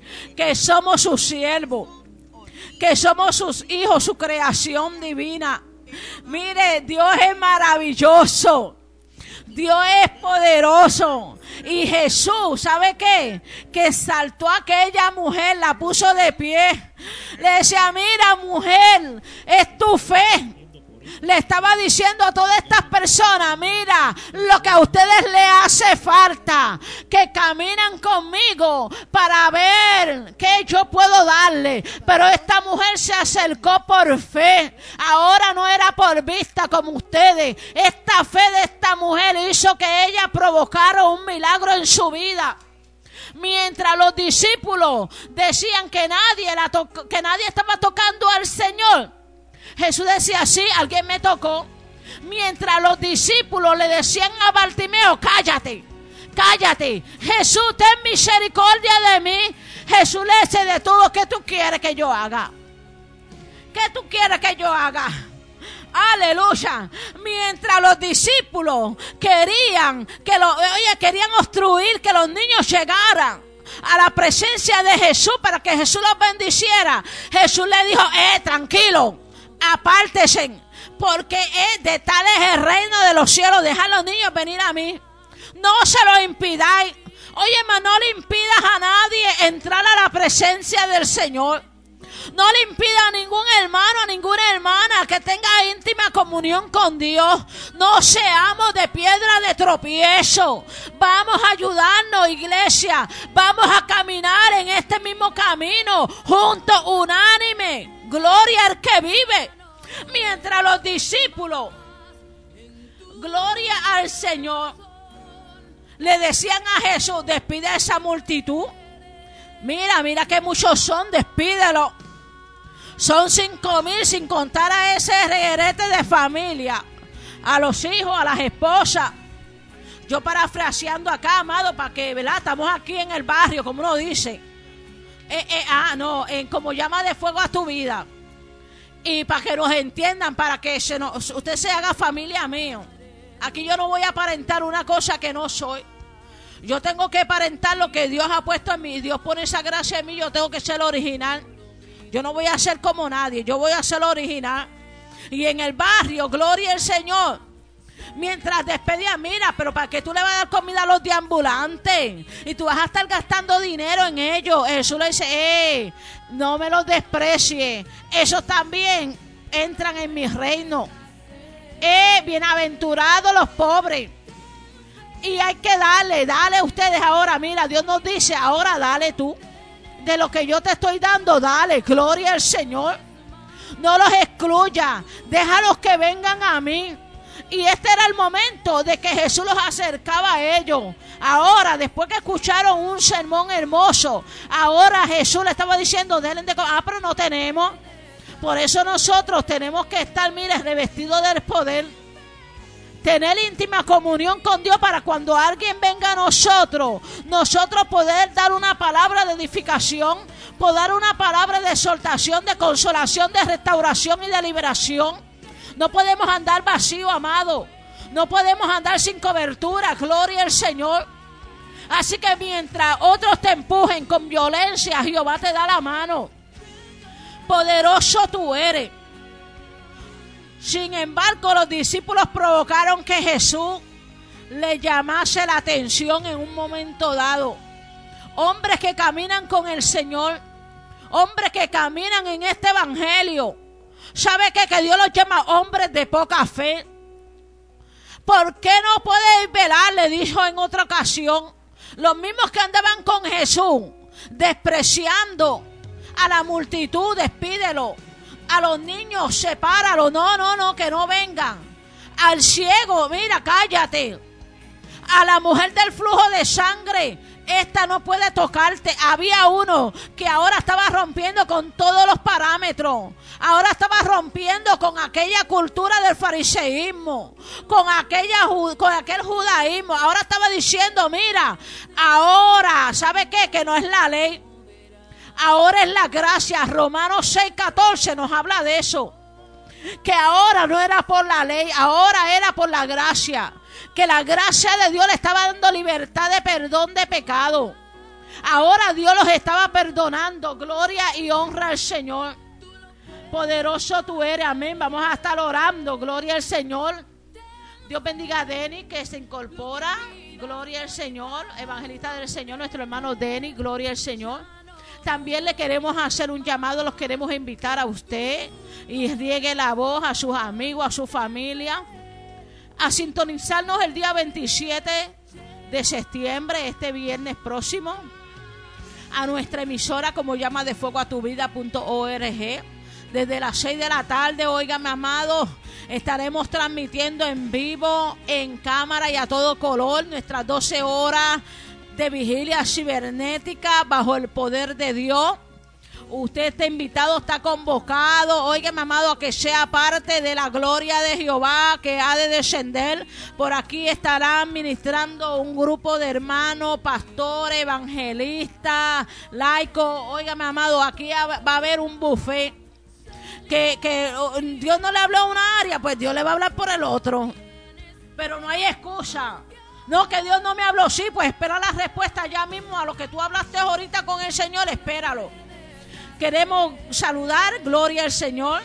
que somos sus siervos, que somos sus hijos, su creación divina. Mire, Dios es maravilloso. Dios es poderoso. Y Jesús, ¿sabe qué? Que saltó a aquella mujer, la puso de pie. Le decía, mira mujer, es tu fe. Le estaba diciendo a todas estas personas, mira, lo que a ustedes les hace falta, que caminan conmigo para ver qué yo puedo darle. Pero esta mujer se acercó por fe. Ahora no era por vista como ustedes. Esta fe de esta mujer hizo que ella provocara un milagro en su vida. Mientras los discípulos decían que nadie, la to- que nadie estaba tocando al Señor, Jesús decía, sí, alguien me tocó. Mientras los discípulos le decían a Bartimeo, cállate, cállate. Jesús, ten misericordia de mí. Jesús le dice de todo, ¿qué tú quieres que yo haga? ¿Qué tú quieres que yo haga? Aleluya. Mientras los discípulos querían que lo, oye, querían obstruir que los niños llegaran a la presencia de Jesús para que Jesús los bendiciera, Jesús le dijo, eh, tranquilo, apártense, porque es de tal es el reino de los cielos. Deja a los niños venir a mí, no se lo impidáis. Oye, hermano, no le impidas a nadie entrar a la presencia del Señor. No le impida a ningún hermano, a ninguna hermana que tenga íntima comunión con Dios. No seamos de piedra de tropiezo. Vamos a ayudarnos, iglesia. Vamos a caminar en este mismo camino, juntos, unánime. Gloria al que vive. Mientras los discípulos, gloria al Señor, le decían a Jesús, despide a esa multitud. Mira, mira que muchos son, despídelo. Son cinco mil sin contar a ese reguerete de familia, a los hijos, a las esposas. Yo parafraseando acá, amado, para que, ¿verdad? Estamos aquí en el barrio, como uno dice. Eh, eh, ah, no, en como llama de fuego a tu vida. Y para que nos entiendan, para que se nos, usted se haga familia mío. Aquí yo no voy a aparentar una cosa que no soy. Yo tengo que aparentar lo que Dios ha puesto en mí. Dios pone esa gracia en mí, yo tengo que ser original. Yo no voy a ser como nadie, yo voy a ser original. Y en el barrio, gloria al Señor. Mientras despedía, mira, pero ¿para qué tú le vas a dar comida a los deambulantes? Y tú vas a estar gastando dinero en ellos. Jesús le dice, eh, no me los desprecie. Esos también entran en mi reino. Eh, bienaventurados los pobres. Y hay que darle, dale a ustedes ahora. Mira, Dios nos dice, ahora dale tú. De lo que yo te estoy dando, dale, gloria al Señor. No los excluya, déjalos que vengan a mí. Y este era el momento de que Jesús los acercaba a ellos. Ahora, después que escucharon un sermón hermoso, ahora Jesús le estaba diciendo, denle de comer. Ah, pero no tenemos. Por eso nosotros tenemos que estar, mire, revestidos del poder. Tener íntima comunión con Dios para cuando alguien venga a nosotros, nosotros poder dar una palabra de edificación, poder dar una palabra de exhortación, de consolación, de restauración y de liberación. No podemos andar vacío, amado. No podemos andar sin cobertura, gloria al Señor. Así que mientras otros te empujen con violencia, Jehová te da la mano. Poderoso tú eres. Sin embargo, los discípulos provocaron que Jesús le llamase la atención en un momento dado. Hombres que caminan con el Señor, hombres que caminan en este evangelio. ¿Sabe qué? Que Dios los llama hombres de poca fe. ¿Por qué no podéis velar? Le dijo en otra ocasión. Los mismos que andaban con Jesús, despreciando a la multitud, despídelo. A los niños, sepáralo. No, no, no, que no vengan. Al ciego, mira, cállate. A la mujer del flujo de sangre, esta no puede tocarte. Había uno que ahora estaba rompiendo con todos los parámetros. Ahora estaba rompiendo con aquella cultura del fariseísmo, con aquella con aquel judaísmo. Ahora estaba diciendo, mira, ahora, ¿sabe qué? Que no es la ley. Ahora es la gracia. Romanos seis catorce nos habla de eso. Que ahora no era por la ley, ahora era por la gracia. Que la gracia de Dios le estaba dando libertad de perdón de pecado. Ahora Dios los estaba perdonando. Gloria y honra al Señor. Poderoso tú eres, amén. Vamos a estar orando, gloria al Señor. Dios bendiga a Denny que se incorpora, gloria al Señor. Evangelista del Señor, nuestro hermano Denny, gloria al Señor. También le queremos hacer un llamado, los queremos invitar a usted y riegue la voz a sus amigos, a su familia, a sintonizarnos el día veintisiete de septiembre, este viernes próximo, a nuestra emisora como llama de fuego a tu vida punto org. Desde las seis de la tarde, óigame amado, estaremos transmitiendo en vivo, en cámara y a todo color, nuestras doce horas de vigilia cibernética bajo el poder de Dios. Usted está invitado, está convocado, óigame amado, a que sea parte de la gloria de Jehová que ha de descender. Por aquí estarán ministrando un grupo de hermanos, pastores, evangelistas, laicos. Óigame amado, aquí va a haber un buffet. Que, que Dios no le habló a una área, pues Dios le va a hablar por el otro. Pero no hay excusa. No, que Dios no me habló, sí, pues espera la respuesta ya mismo a lo que tú hablaste ahorita con el Señor, espéralo. Queremos saludar, gloria al Señor.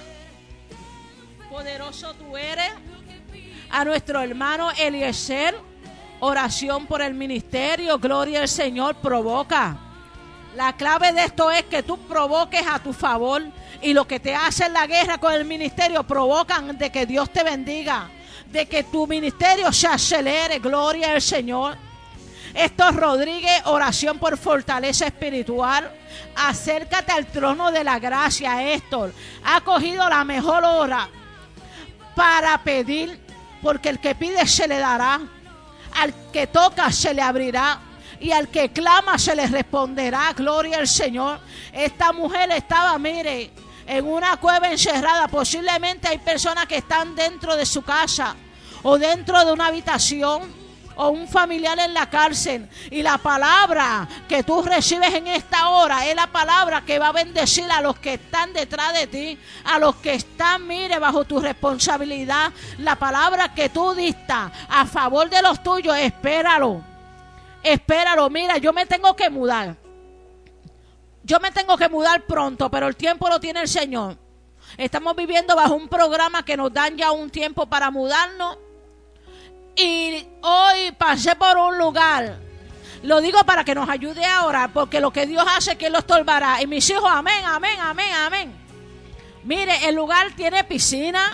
Poderoso tú eres. A nuestro hermano Eliezer, oración por el ministerio, gloria al Señor, provoca. La clave de esto es que tú provoques a tu favor. Y lo que te hace en la guerra con el ministerio provocan de que Dios te bendiga, de que tu ministerio se acelere, gloria al Señor. Héctor Rodríguez, oración por fortaleza espiritual. Acércate al trono de la gracia, Héctor. Ha cogido la mejor hora para pedir, porque el que pide se le dará, al que toca se le abrirá, y al que clama se le responderá, gloria al Señor. Esta mujer estaba, mire, en una cueva encerrada. Posiblemente hay personas que están dentro de su casa o dentro de una habitación o un familiar en la cárcel, y la palabra que tú recibes en esta hora es la palabra que va a bendecir a los que están detrás de ti, a los que están, mire, bajo tu responsabilidad. La palabra que tú dictas a favor de los tuyos, espéralo, espéralo. Mira, yo me tengo que mudar. Yo me tengo que mudar pronto, pero el tiempo lo tiene el Señor. Estamos viviendo bajo un programa que nos dan ya un tiempo para mudarnos. Y hoy pasé por un lugar. Lo digo para que nos ayude a orar, porque lo que Dios hace, ¿quién lo estorbará? Y mis hijos, amén, amén, amén, amén. Mire, el lugar tiene piscina.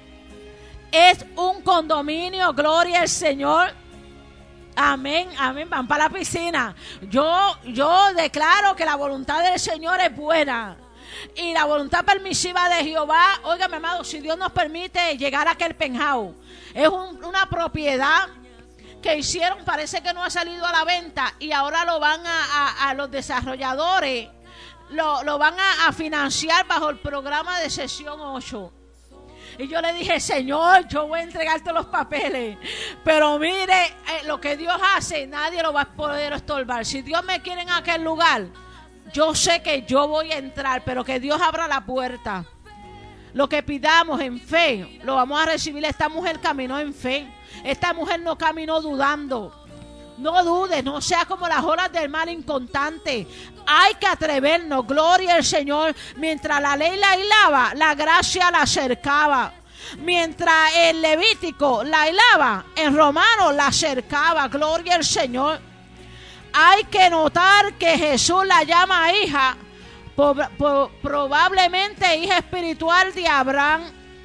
Es un condominio, gloria al Señor. Amén, amén, van para la piscina. Yo, yo declaro que la voluntad del Señor es buena. Y la voluntad permisiva de Jehová, óigame amado, si Dios nos permite llegar a aquel penthouse. Es un, una propiedad que hicieron, parece que no ha salido a la venta. Y ahora lo van a, a, a los desarrolladores, lo, lo van a, a financiar bajo el programa de Sesión ocho. Y yo le dije, Señor, yo voy a entregarte los papeles. Pero mire, eh, lo que Dios hace, nadie lo va a poder estorbar. Si Dios me quiere en aquel lugar, yo sé que yo voy a entrar, pero que Dios abra la puerta. Lo que pidamos en fe, lo vamos a recibir. Esta mujer caminó en fe. Esta mujer no caminó dudando. No dudes, no sea como las olas del mar inconstante. Hay que atrevernos, gloria al Señor. Mientras la ley la hilaba, la gracia la acercaba. Mientras el Levítico la hilaba, en Romano la acercaba, gloria al Señor. Hay que notar que Jesús la llama hija, por, por, probablemente hija espiritual de Abraham.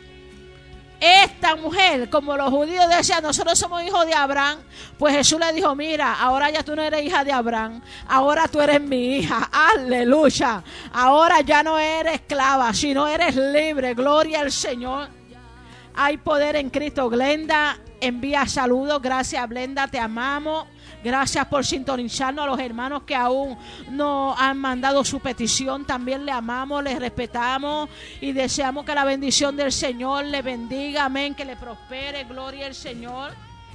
Esta mujer, como los judíos decían, nosotros somos hijos de Abraham, pues Jesús le dijo, mira, ahora ya tú no eres hija de Abraham, ahora tú eres mi hija, aleluya, ahora ya no eres esclava, sino eres libre, gloria al Señor. Hay poder en Cristo. Glenda envía saludos, gracias Glenda, te amamos. Gracias por sintonizarnos. A los hermanos que aún no han mandado su petición, también le amamos, le respetamos y deseamos que la bendición del Señor le bendiga, amén, que le prospere, gloria al Señor.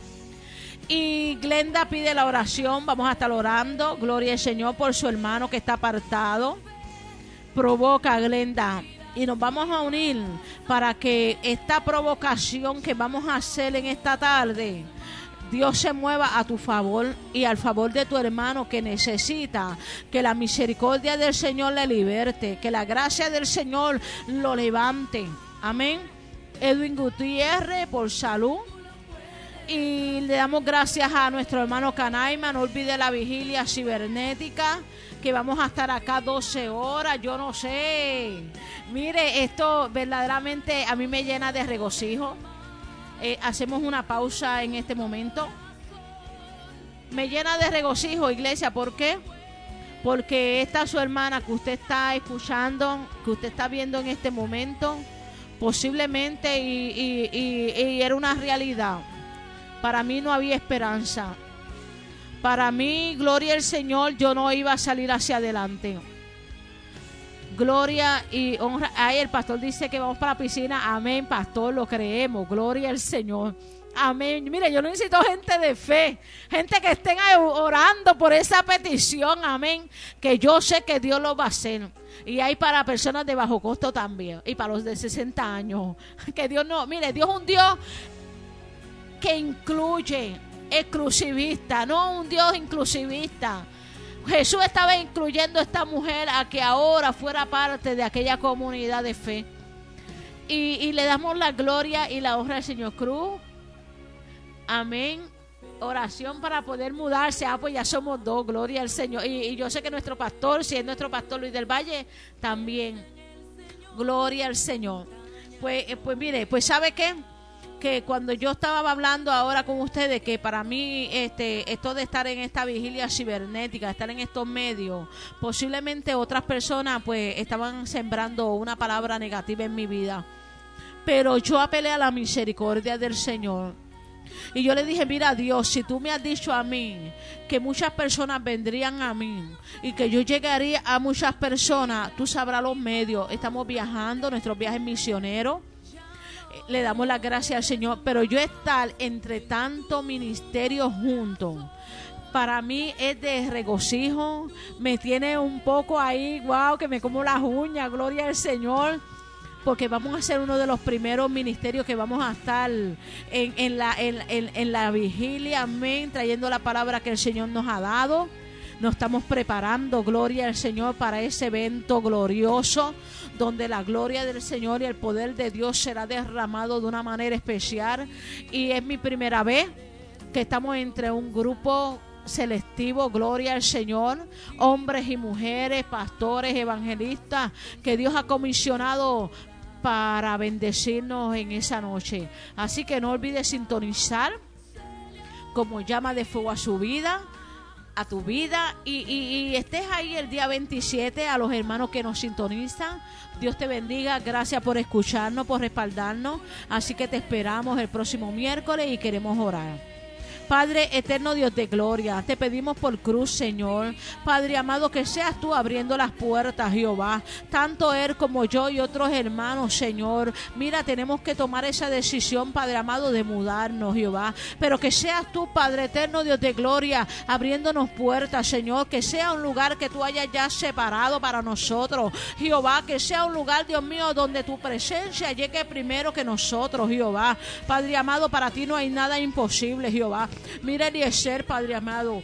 Y Glenda pide la oración, vamos a estar orando, gloria al Señor, por su hermano que está apartado. Provoca, Glenda, y nos vamos a unir para que esta provocación que vamos a hacer en esta tarde, Dios se mueva a tu favor y al favor de tu hermano que necesita que la misericordia del Señor le liberte, que la gracia del Señor lo levante. Amén. Edwin Gutiérrez por salud. Y le damos gracias a nuestro hermano Canaima. No olvide la vigilia cibernética, que vamos a estar acá doce horas. Yo no sé. Mire, esto verdaderamente a mí me llena de regocijo. Eh, hacemos una pausa en este momento. Me llena de regocijo, iglesia. ¿Por qué? Porque esta su hermana que usted está escuchando, que usted está viendo en este momento, posiblemente y, y, y, y era una realidad. Para mí no había esperanza. Para mí, gloria al Señor, yo no iba a salir hacia adelante. Gloria y honra. Ay, el pastor dice que vamos para la piscina. Amén, pastor, lo creemos. Gloria al Señor. Amén. Mire, yo necesito gente de fe, gente que estén orando por esa petición. Amén. Que yo sé que Dios lo va a hacer. Y hay para personas de bajo costo también. Y para los de sesenta años. Que Dios no. Mire, Dios es un Dios que incluye, exclusivista, no un Dios inclusivista. Jesús estaba incluyendo a esta mujer a que ahora fuera parte de aquella comunidad de fe. Y, y le damos la gloria y la honra al Señor. Cruz. Amén. Oración para poder mudarse. Ah, pues ya somos dos. Gloria al Señor. Y, y yo sé que nuestro pastor, si es nuestro pastor Luis del Valle, también. Gloria al Señor. Pues, pues mire, pues ¿sabe qué? Que cuando yo estaba hablando ahora con ustedes, que para mí este esto de estar en esta vigilia cibernética, estar en estos medios, posiblemente otras personas pues estaban sembrando una palabra negativa en mi vida, pero yo apelé a la misericordia del Señor. Y yo le dije, mira Dios, si tú me has dicho a mí que muchas personas vendrían a mí y que yo llegaría a muchas personas, tú sabrás los medios. Estamos viajando, nuestros viajes misioneros. Le damos las gracias al Señor, pero yo estar entre tanto ministerio juntos, para mí es de regocijo, me tiene un poco ahí, wow, que me como las uñas, gloria al Señor, porque vamos a ser uno de los primeros ministerios que vamos a estar en, en, la, en, en, en la vigilia, amén, trayendo la palabra que el Señor nos ha dado. Nos estamos preparando, gloria al Señor, para ese evento glorioso, donde la gloria del Señor y el poder de Dios será derramado de una manera especial. Y es mi primera vez que estamos entre un grupo selectivo, gloria al Señor, hombres y mujeres, pastores, evangelistas, que Dios ha comisionado para bendecirnos en esa noche. Así que no olvides sintonizar como llama de fuego a su vida, a tu vida, y, y, y estés ahí el día veintisiete. A los hermanos que nos sintonizan, Dios te bendiga, gracias por escucharnos, por respaldarnos. Así que te esperamos el próximo miércoles y queremos orar. Padre eterno, Dios de gloria, te pedimos por Cruz, Señor. Padre amado, que seas tú abriendo las puertas, Jehová. Tanto él como yo y otros hermanos, Señor. Mira, tenemos que tomar esa decisión, Padre amado, de mudarnos, Jehová. Pero que seas tú, Padre eterno, Dios de gloria, abriéndonos puertas, Señor. Que sea un lugar que tú hayas ya separado para nosotros, Jehová. Que sea un lugar, Dios mío, donde tu presencia llegue primero que nosotros, Jehová. Padre amado, para ti no hay nada imposible, Jehová. Mira, Eliezer, Padre amado,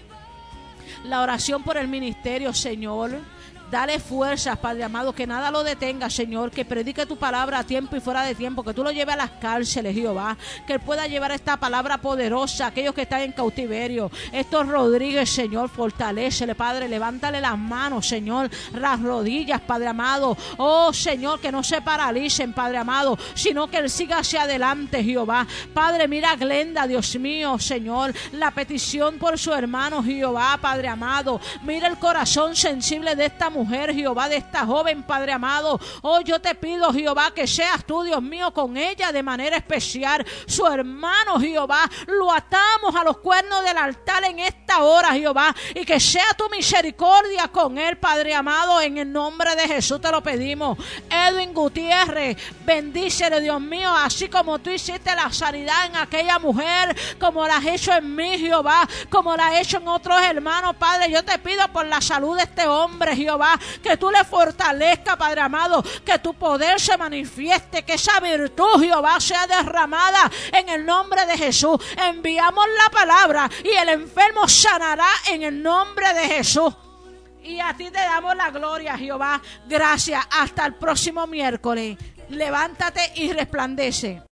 la oración por el ministerio, Señor. Dale fuerzas, Padre amado, que nada lo detenga, Señor, que predique tu palabra a tiempo y fuera de tiempo, que tú lo lleves a las cárceles, Jehová, que él pueda llevar esta palabra poderosa a aquellos que están en cautiverio. Estos Rodríguez, Señor, fortalécele, Padre, levántale las manos, Señor, las rodillas, Padre amado, oh, Señor, que no se paralicen, Padre amado, sino que él siga hacia adelante, Jehová. Padre, mira a Glenda, Dios mío, Señor, la petición por su hermano, Jehová, Padre amado, mira el corazón sensible de esta mujer, Jehová, de esta joven, Padre amado. Oh, yo te pido, Jehová, que seas tú, Dios mío, con ella de manera especial. Su hermano, Jehová, lo atamos a los cuernos del altar en esta hora, Jehová, y que sea tu misericordia con él, Padre amado, en el nombre de Jesús te lo pedimos. Edwin Gutiérrez, bendícele, Dios mío, así como tú hiciste la sanidad en aquella mujer, como la has hecho en mí, Jehová, como la has hecho en otros hermanos, Padre. Yo te pido por la salud de este hombre, Jehová, Jehová, que tú le fortalezcas, Padre amado, que tu poder se manifieste, que esa virtud, Jehová, sea derramada en el nombre de Jesús. Enviamos la palabra y el enfermo sanará en el nombre de Jesús. Y a ti te damos la gloria, Jehová. Gracias. Hasta el próximo miércoles. Levántate y resplandece.